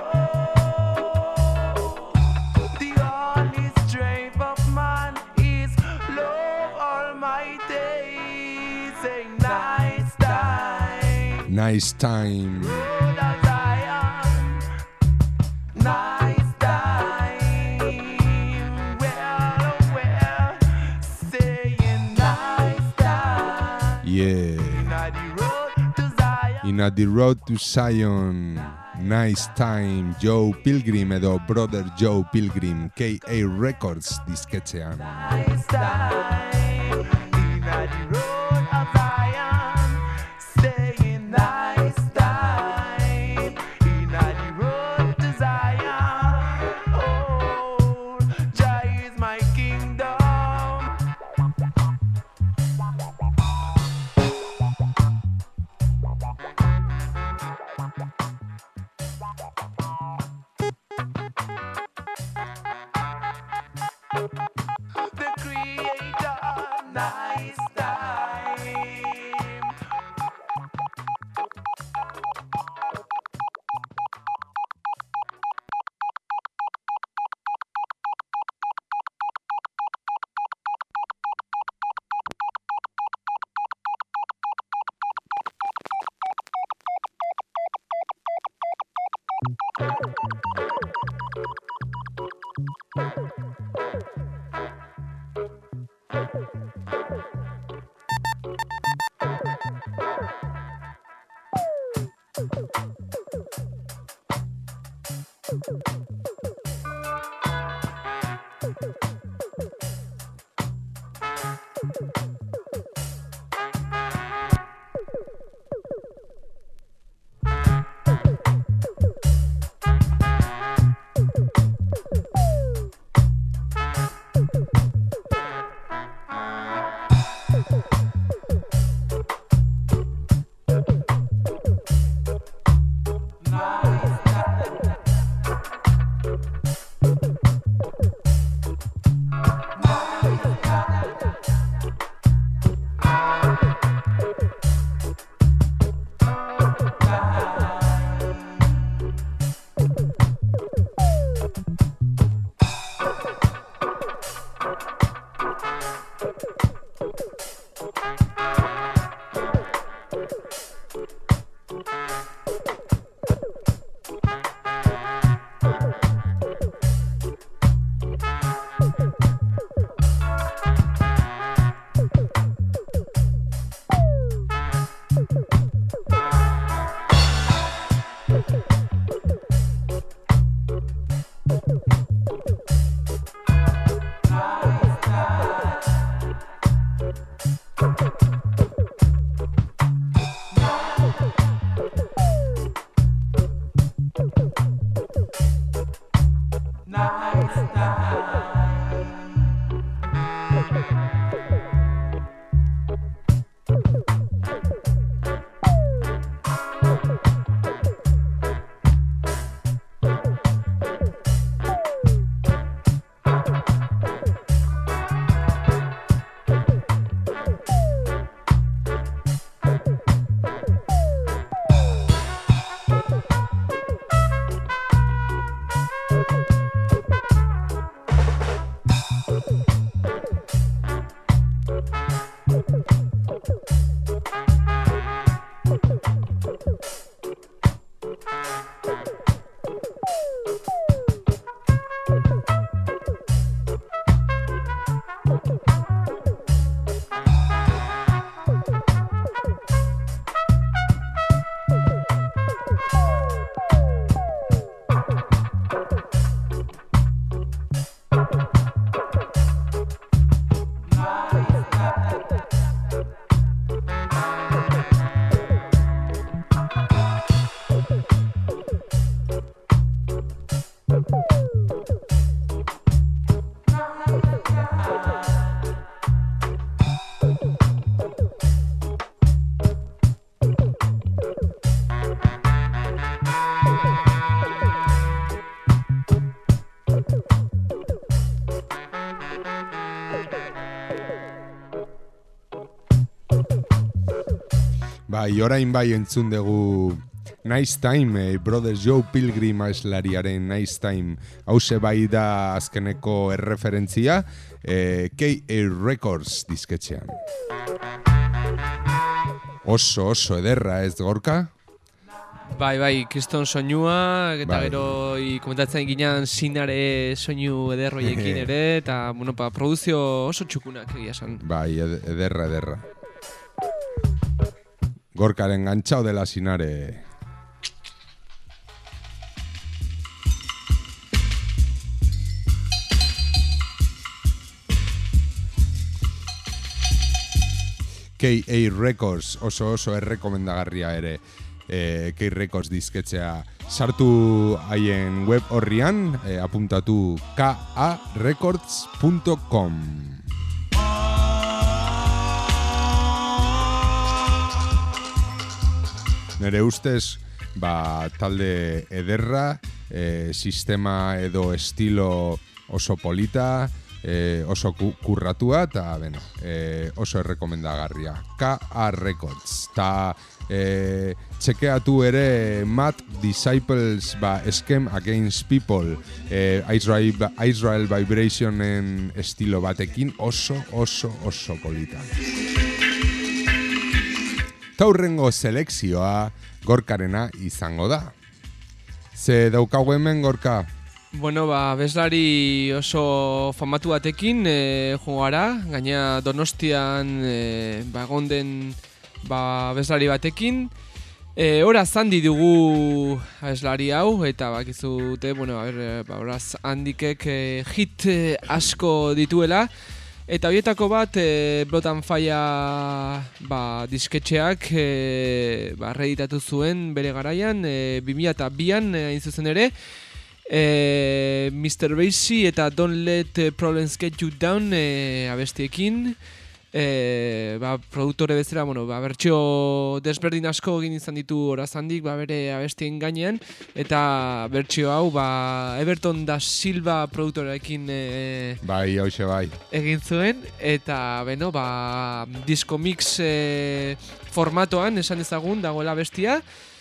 love. The only strength of man is love Almighty. Say nice time. Nice time. Road of Zion, nice time. Well, oh well, saying nice time. Yeah. Inna the road to Zion. In a the road to Zion. Nice time. Joe Pilgrim edo Brother Joe Pilgrim K A Records disketxean. Nice time. Inna the road of Zion, saying nice time. Inna the road to Zion. Oh, Jah is my kingdom. The Creator, nice time. Bai, orain bai entzun dugu Nice Time, eh, Brother Joe Pilgrim aizlariaren Nice Time. Hauze bai da azkeneko erreferentzia, eh, K A Records disketxean. Oso, oso ederra ez, Gorka? Bai, bai, kriston soinua, eta bai. Gero komentatzen ginean sinare soinu ederroiekin ere, eta, bueno, pa, produzio oso txukunak egia esan. Bai, ed- ederra, ederra. Gorkaren gantzao dela sinare. K A Records oso oso errekomendagarria ere. eh, K Records disketxea sartu haien web horrian, eh, apuntatu k a records punto com. Nere ustez, ba, talde ederra, eh, sistema edo estilo oso polita, eh, oso ku- kurratua, eta bueno, eh, oso errekomendagarria. K A Records. Ta eh, txekeatu ere Mad Disciples, ba, Scam Against People, eh, Israel, Israel Vibrationen estilo batekin oso, oso, oso polita. Taurrengo selekzioa Gorkarena izango da. Ze daukagu hemen, Gorka? Bueno, ba, bezlari oso famatu batekin e, jogara, gaina Donostian e, ba, gonden ba, bezlari batekin. E, horaz handi dugu bezlari hau, eta bakizute, bueno, a ber, ba, horaz handikek e, hit e, asko dituela. Eta horietako bat, e, Blood and Fire ba, disketxeak e, ba, reeditatu zuen bere garaian, e, bi mila bian e, hain zuzen ere, e, mister Basie eta Don't Let Problems Get You Down e, abestiekin, e, ba, produktore bezala, bueno, ba, bertsio desberdin asko egin izan ditu horaz handik, ba, bere abestien gainean, eta bertsio hau ba, Everton da Silva produktoreekin e, Bai, hoxe bai. egin zuen, eta beno, ba, disco mix e, formatoan esan ezagun dagoela bestia,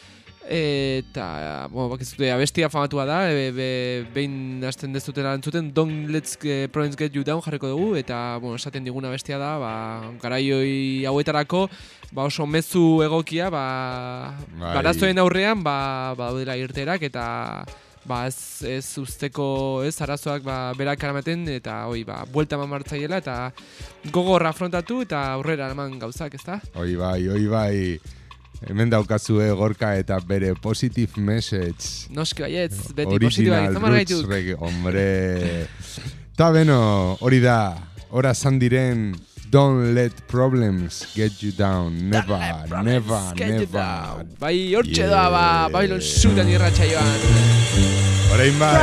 eta, bueno, bakizute, abestia famatua da, e, be, behin hasten dezutela entzuten, Don't Let Problems Get You Down jarriko dugu, eta, bueno, esaten diguna bestia da, ba, garaioi hauetarako, ba, oso mezu egokia, ba, Bai. arazoen aurrean, ba, ba, daudela irterak, eta ba, ez, ez usteko ez arazoak ba, berak aramaten, eta hoi, ba, buelta eman martzaiela, eta gogorra afrontatu, eta aurrera eman gauzak, ezta? Oi bai, oi bai. Hemen daukazue Gorka eta bere positive message. Noski baietz, beti positiba Original izan roots margaituk. reggae, hombre. Ta beno, hori da, ora zan diren Don't let problems get you down. Never, never, never. Bai, hortxe da, ba, Babylon zutan irratsaioan. Orain bai.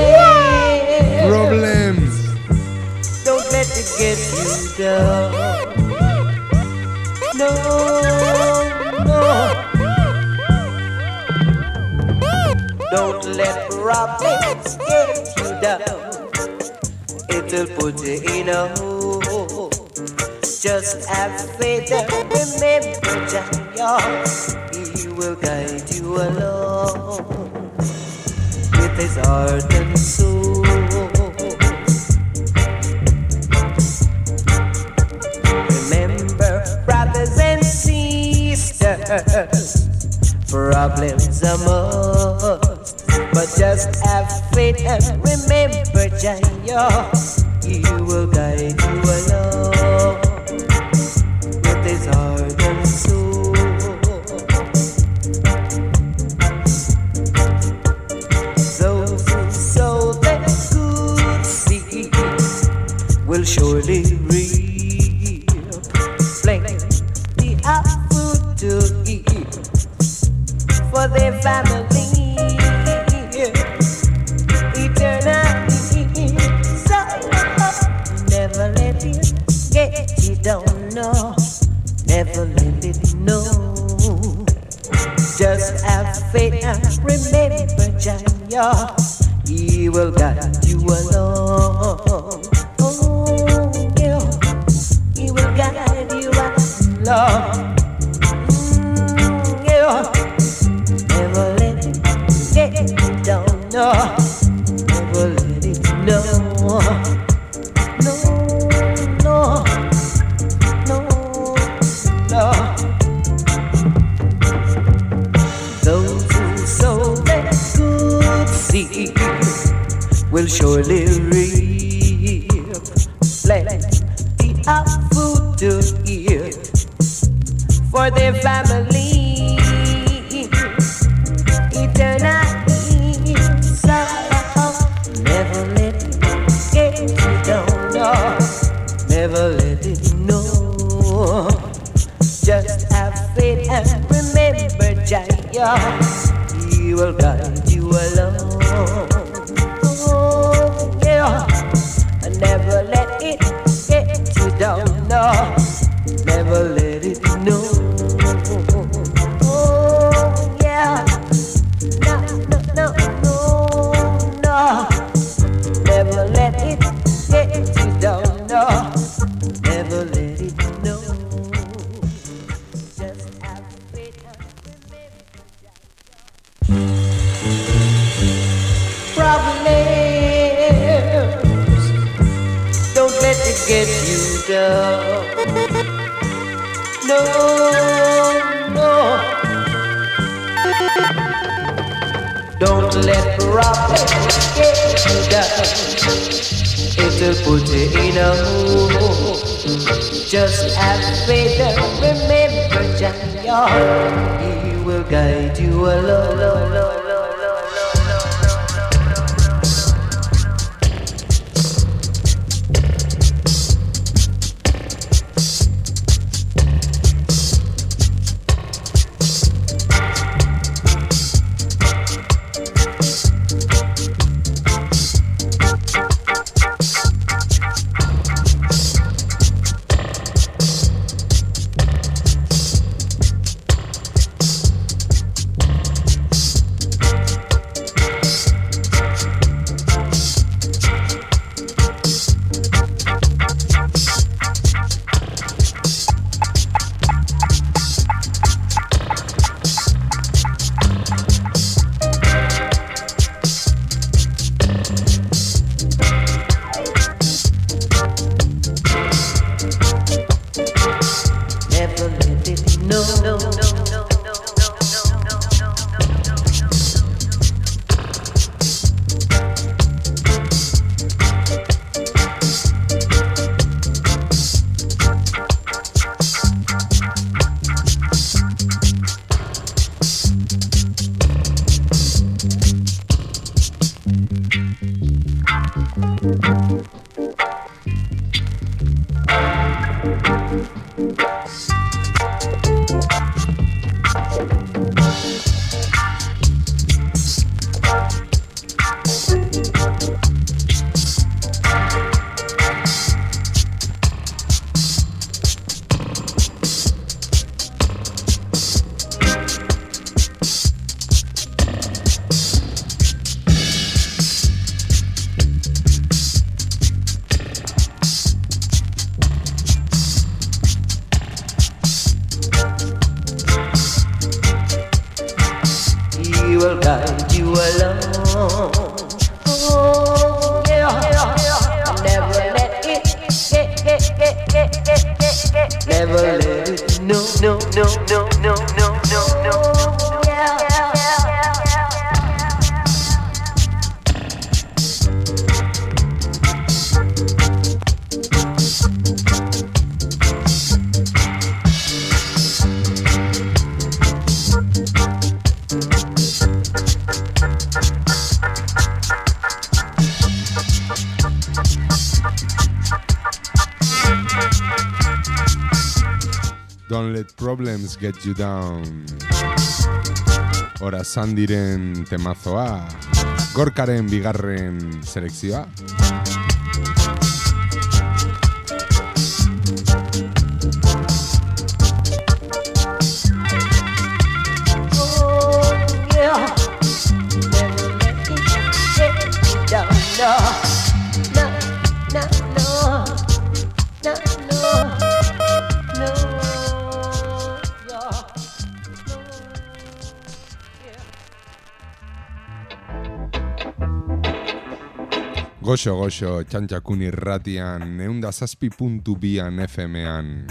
Problems. Don't let it get you down. No, no. Don't let problems get you down. It'll put you in a hole. Just have faith and remember Jah, He will guide you along with His heart and soul. Remember, brothers Problems are most, but just have faith and remember Jah, He will guide you along with His heart and soul. Those who sow the good seed will surely reap plenty of food to eat for their family, eternally. So never let it get you down, no. Never let it know. Just have faith and remember Jah, He will guide you along. Oh, yeah, He will guide you along. Mm, yeah. Never let it get you down, no. Never let it know. No, no, no, no. Those who sow that good seed will surely reap plenty of food to eat for their family. Eternally, so never let it get you down, no. Never let it know. Just have faith and remember Jah, He will guide you along. Oh, yeah. Never let it get you down, no. Never let it know. Oh, yeah. No, no, no, no, no. Never let it get you down, no. Never let it know. Just have faith and remember problems. Don't let it get you down. No, no. Don't let problems get you down. It'll put you in a mood. Just have faith and remember Jah, He will guide you along. will guide you along. Oh, yeah, yeah, yeah. Never let it get, get, get, get, get, get, get. Never let it, no, no, no, no, no, no, no. Don't let problems get you down. Ora Sandiren temazoa, Gorkaren bigarren selekzioa. Goxo, goxo, txantxakun irratian, eunda zazpi puntu bian F M-an.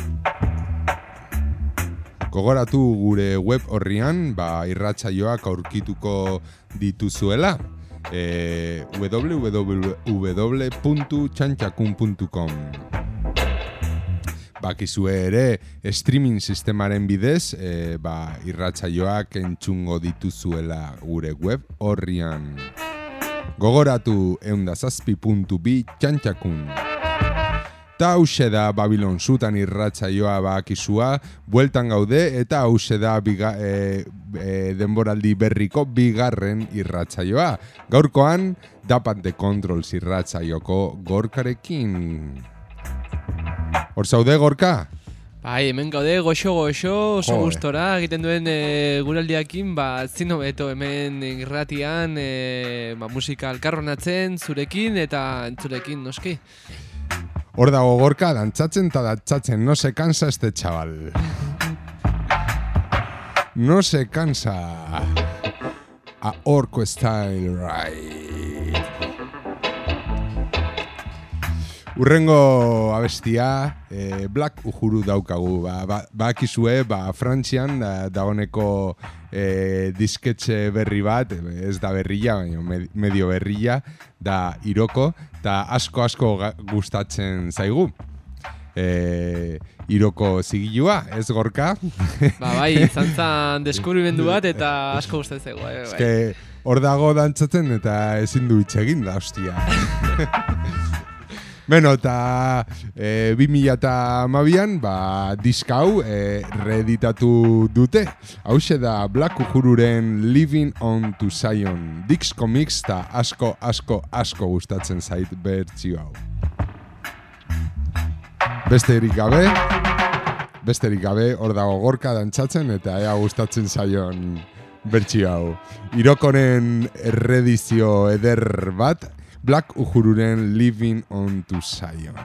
Gogoratu gure web horrian, ba, irratsaioak aurkituko dituzuela. E, w w w puntu txantxakun puntu com. Bakizue ere, streaming sistemaren bidez, e, ba, irratsaioak entzungo dituzuela gure web horrian. Gogoratu eunda zazpi puntu bi txantxakun. Ta hause da Babilon zutan irratsaioa bakizua, bueltan gaude eta hause da biga, e, e, denboraldi berriko bigarren irratsaioa. Gaurkoan, Dapat de Controls irratsaioko Gorkarekin. Hor zaude, Gorka? Bai, hemen gaude, goxo-goxo, oso gustora, egiten duen e, guraldiakin, ba, zino beto hemen irratian, e, ba, musika alkarronatzen, zurekin eta entzurekin, noski. Hor dago Gorka, dantzatzen eta dantzatzen, no se cansa este chaval. No se cansa. A Orco Style Right. Urrengo abestia, eh, Black Uhuru daukagu. Ba, ba, bakizue, ba, Frantzian da, dagoneko eh, disketxe berri bat, ez da berria, baina medio berria, da Iroko, eta asko-asko gustatzen zaigu. Eh, Iroko zigilua, ez Gorka? Ba, bai, izan zan deskubrimendu bat eta asko gustatzen zaigu. Bai, bai. Eske, hor dago dantzatzen eta ezin du hitz egin da, hostia. Beno, eta e, bi mila hamabian, ba, diska hau e, reeditatu dute. Hauxe da Black Uhururen Living on to Zion. Dix Comics eta asko, asko, asko gustatzen zait bertsio hau. Besterik gabe, besterik gabe, hor dago Gorka dantzatzen eta ea gustatzen zaion bertsio hau. Irokoren erredizio eder bat, Black Uhururen Living on to Zion.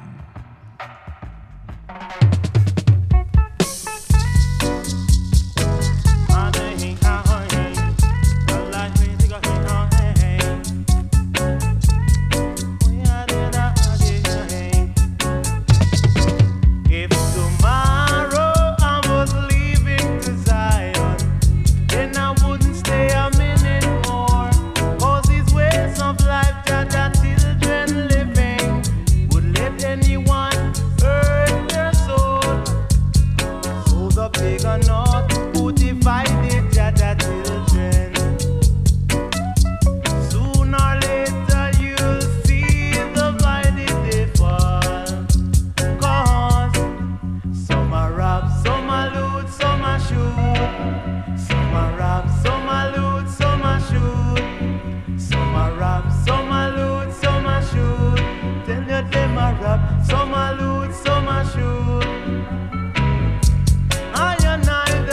Some a loot, some a shoot. I and I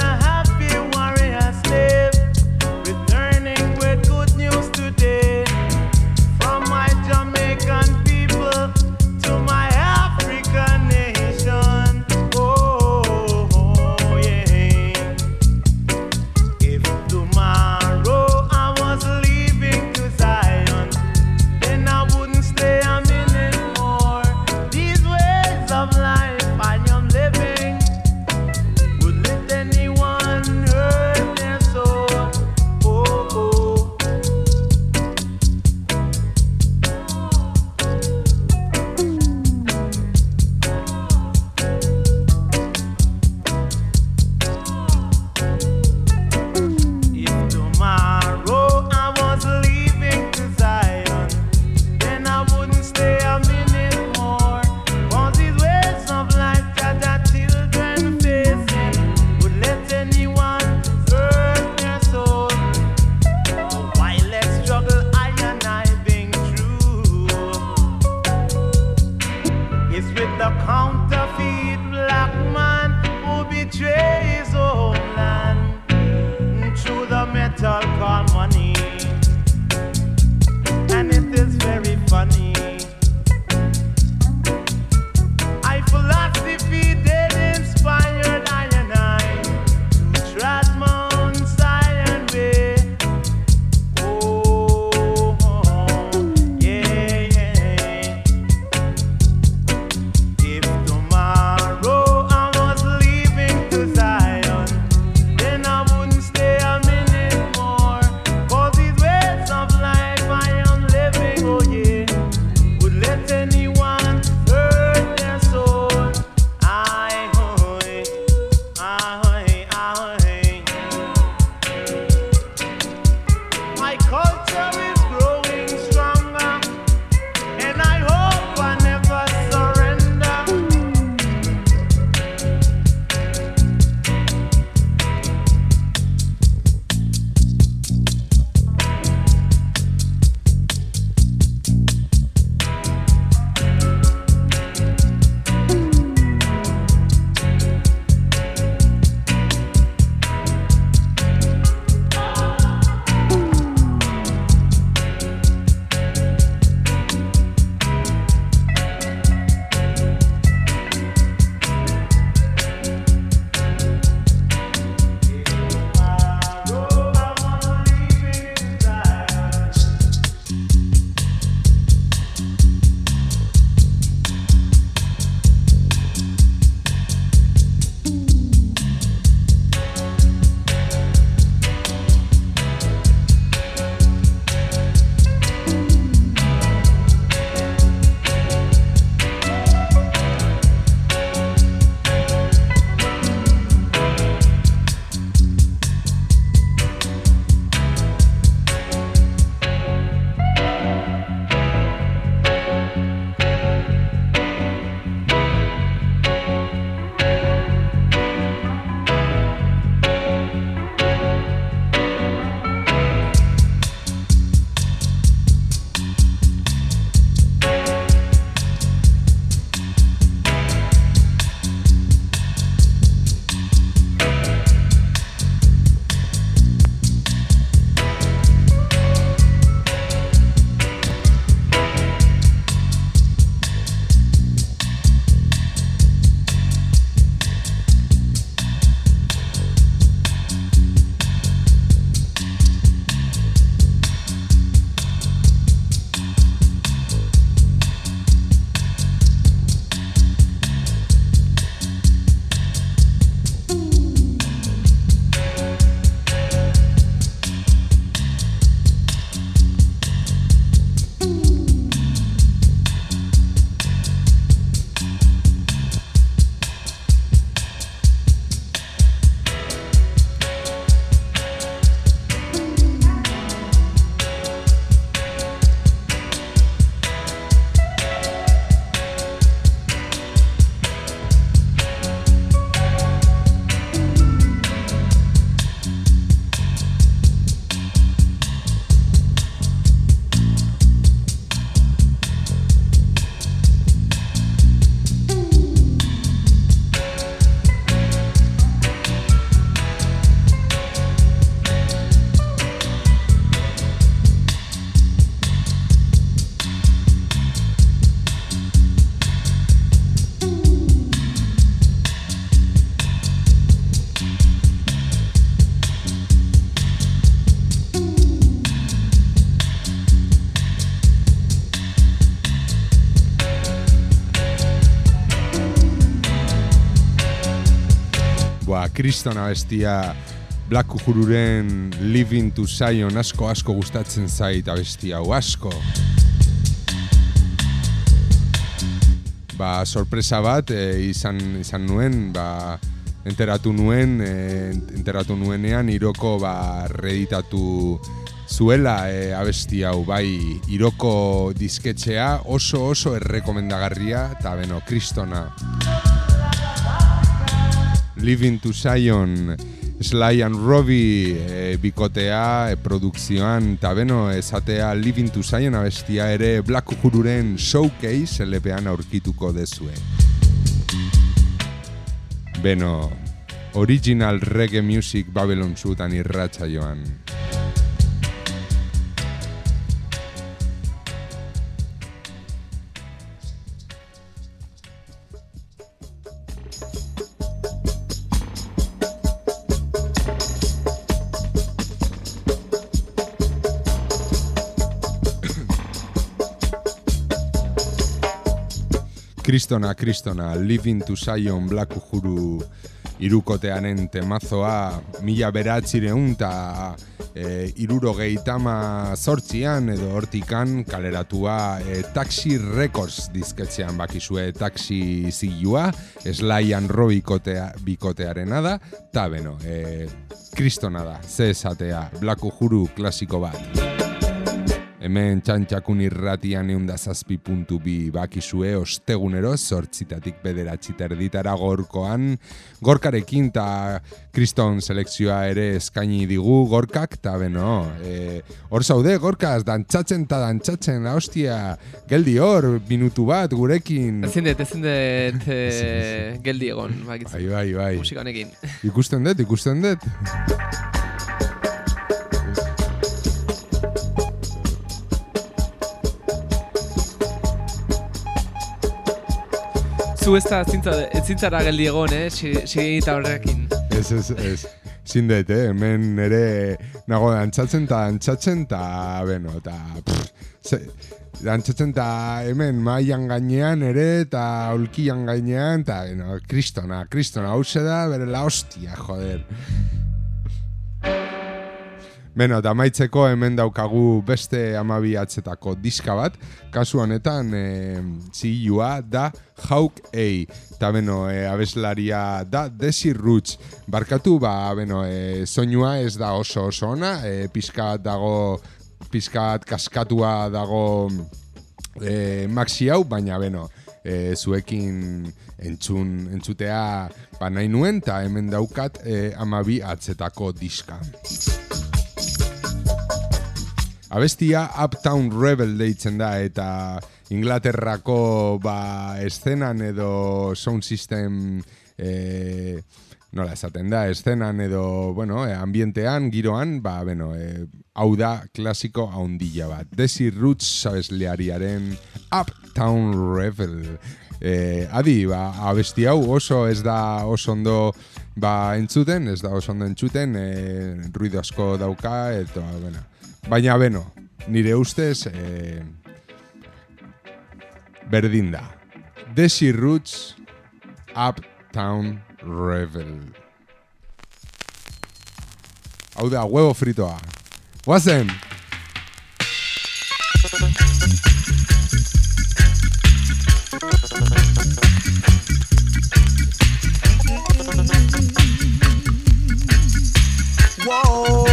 kriston abestia Black Uhururen Living to Zion asko asko gustatzen zait abestia hau asko. Ba, sorpresa bat e, izan, izan nuen, ba, enteratu nuen, e, enteratu nuenean Iroko ba, reeditatu zuela e, abesti hau, bai, Iroko disketxea oso oso errekomendagarria, eta beno, kristona. Living to Zion, Sly and Robbie e, bikotea, e, produkzioan, eta beno, esatea Living to Zion abestia ere Black Uhururen Showcase L P-an aurkituko dezue. Beno, original reggae music Babylon zutan irratxa joan. Kristona, kristona, Living to Zion Black Uhuru irukotearen temazoa mila beratzireun eta e, irurogeitama zortzian edo hortikan kaleratua e, Taxi Records dizketzean bakizue Taxi zilua, Sly and Robbie bikotea, bikotearena da, eta beno, e, kristona da, ze esatea, Black Uhuru klasiko bat. Hemen txantxakun irratian eunda zazpi puntu bi bakizue ostegunero zortzitatik bederatzi terditara gorkoan. Gorkarekin eta kriston selekzioa ere eskaini digu gorkak, eta beno, e, hor zaude gorkaz, dantzatzen eta dantzatzen, hostia, geldi hor, minutu bat gurekin. Ezin dut, ezin dut e, geldi egon, bakitzen. Bai, bai, bai. Musikanekin. Ikusten dut, ikusten dut. Zu ez da zintzara geldi egon, eh? Sigin eta horrekin. Ez, ez, ez. Zindet, eh? Hemen ere nago dantzatzen eta dantzatzen eta, beno, eta... Dantzatzen eta hemen maian gainean ere eta aulkian gainean eta, beno, kristona, kristona, hause da, bere la hostia, joder. Beno, eta maitzeko hemen daukagu beste hamabi atzetako diska bat, kasu honetan e, zilua da Hawk A, eta beno, e, abeslaria da Desi Roots. Barkatu, ba, beno, e, soinua ez da oso oso ona, e, pizkat dago, pizkat kaskatua dago e, maxi hau, baina beno, e, zuekin entzun, entzutea ba nahi nuen, eta hemen daukat e, hamabi atzetako diska. Abestia Uptown Rebel deitzen da eta Inglaterrako ba, eszenan edo sound system e, nola esaten da, eszenan edo bueno, e, ambientean, giroan, ba, bueno, e, hau da klasiko haundilla bat. Desi Roots abesleariaren Uptown Rebel. E, adi, ba, abesti hau oso ez da oso ondo ba, entzuten, ez da oso ondo entzuten, e, ruido asko dauka, eta, bueno, baina, beno, nire ustez, eh, berdin da. Desi Roots, Uptown Rebel. Hau da, huevo fritoa. Guazen! Whoa.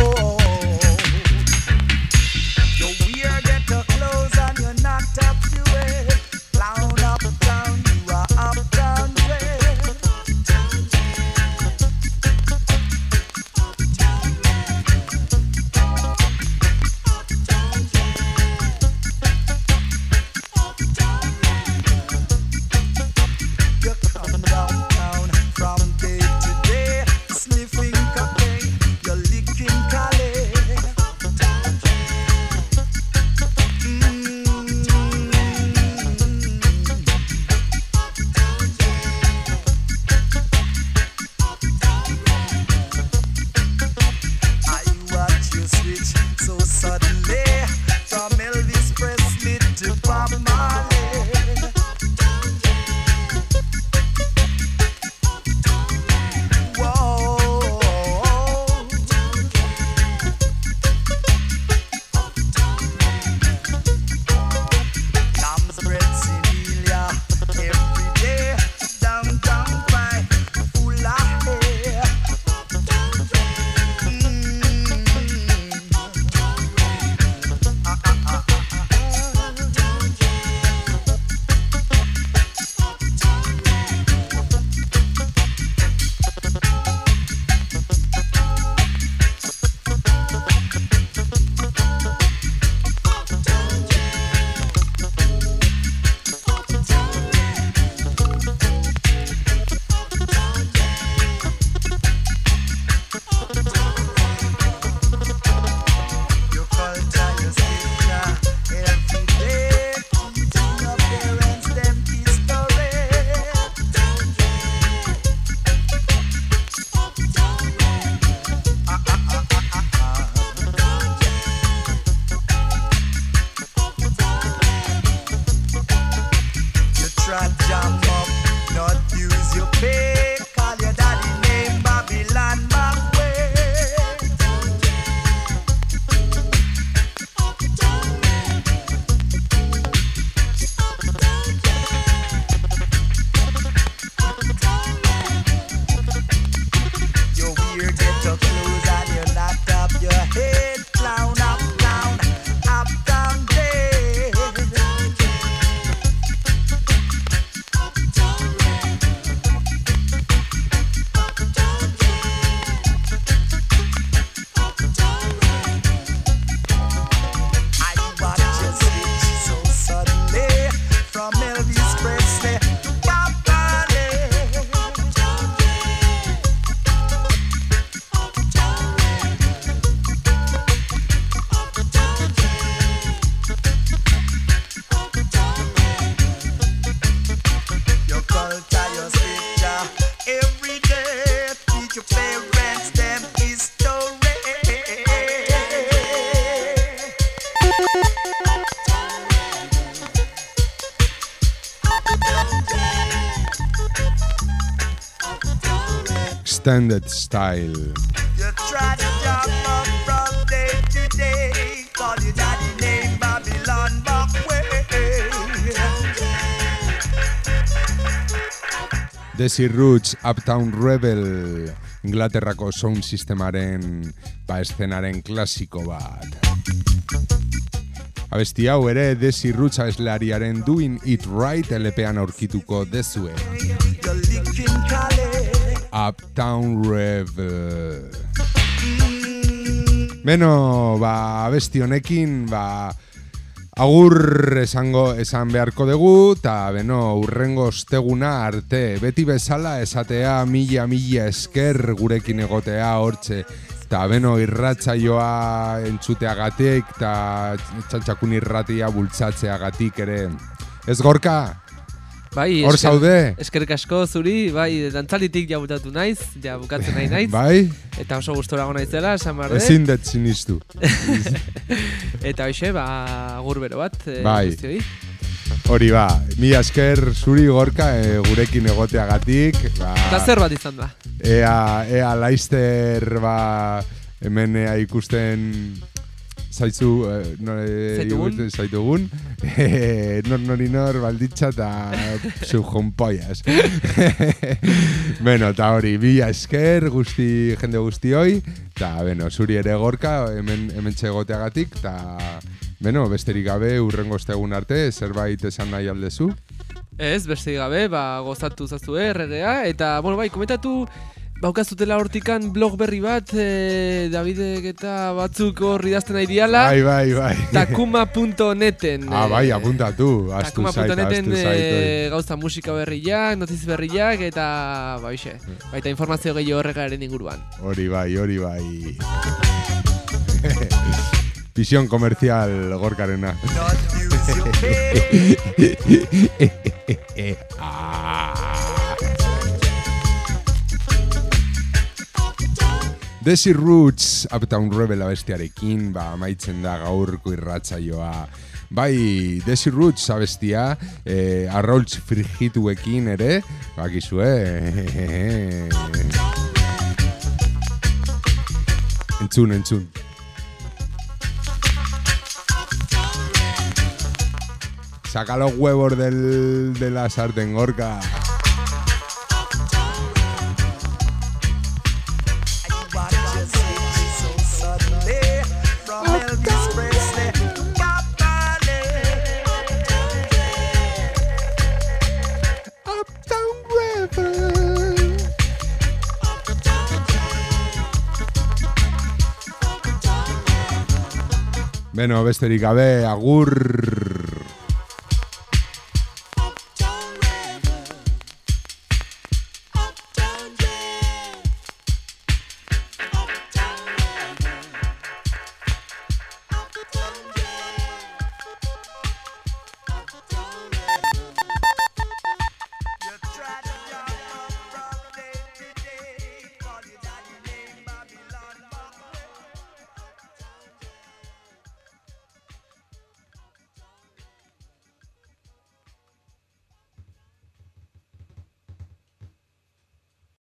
Day to day. friends them history. Extended style. You try to jump up from day to day. Call your daddy name Babylon back way. Desi Roots, Uptown Rebel, Inglaterrako sound sistemaren ba eszenaren klasiko bat. Abesti hau ere Desi Roots abeslariaren Doing It Right L P-an aurkituko dezue. Uptown Rebel. Beno, ba, abesti honekin, ba, agur esango esan beharko dugu, eta beno, urrengo osteguna arte. Beti bezala esatea mila mila esker gurekin egotea hortxe. Eta beno, irratsaioa entzuteagatik, eta txantxakun irratia bultzatzeagatik ere. Ez Gorka? Bai, hor zaude? Eskerrik asko zuri, bai, dantzalitik ja butatu naiz, ja bukatzen nahi naiz. Bai? Eta oso gustorago naizela, esan behar dut. Ezin dut sinistu. Eta hoxe, ba, agur bero bat, e, bai. guztioi. Hori ba, mila esker zuri Gorka e, gurekin egoteagatik. Ba, eta zer bat izan da? Ea, ea laizter ba, hemen ea ikusten zaizu, eh, no, eh, zaitugun, zaitugun. Eh, nor nori nor balditza eta subjonpoias. Beno, eta hori, mila esker guzti, jende guztioi, eta beno, zuri ere Gorka, hemen, hemen txegoteagatik, eta beno, besterik gabe urrengo ostegun arte, zerbait esan nahi aldezu? Ez, besterik gabe, ba, gozatu zazue, erregea, eta, bueno, bai, komentatu, baukazutela hortikan blog berri bat, e, Davidek eta batzuk hor idazten nahi diala. Bai, bai, bai. Takuma punto neten. Ah, bai, apuntatu. Takuma punto neten e, gauza musika berriak, notiz berriak, eta baixe, baita informazio gehiago horregaren inguruan. Hori bai, hori bai. Visión comercial Gorkarena. Desi Roots, Uptown Rebel abestiarekin, ba, amaitzen da gaurko irratsaioa. Bai, Desi Roots abestia, eh, arraultz frigituekin ere, bakizue. Entzun, entzun. Saca los huevos del, de la sartén, Gorka. Beno, besterik gabe, agur. Beno, besterik gabe, agur.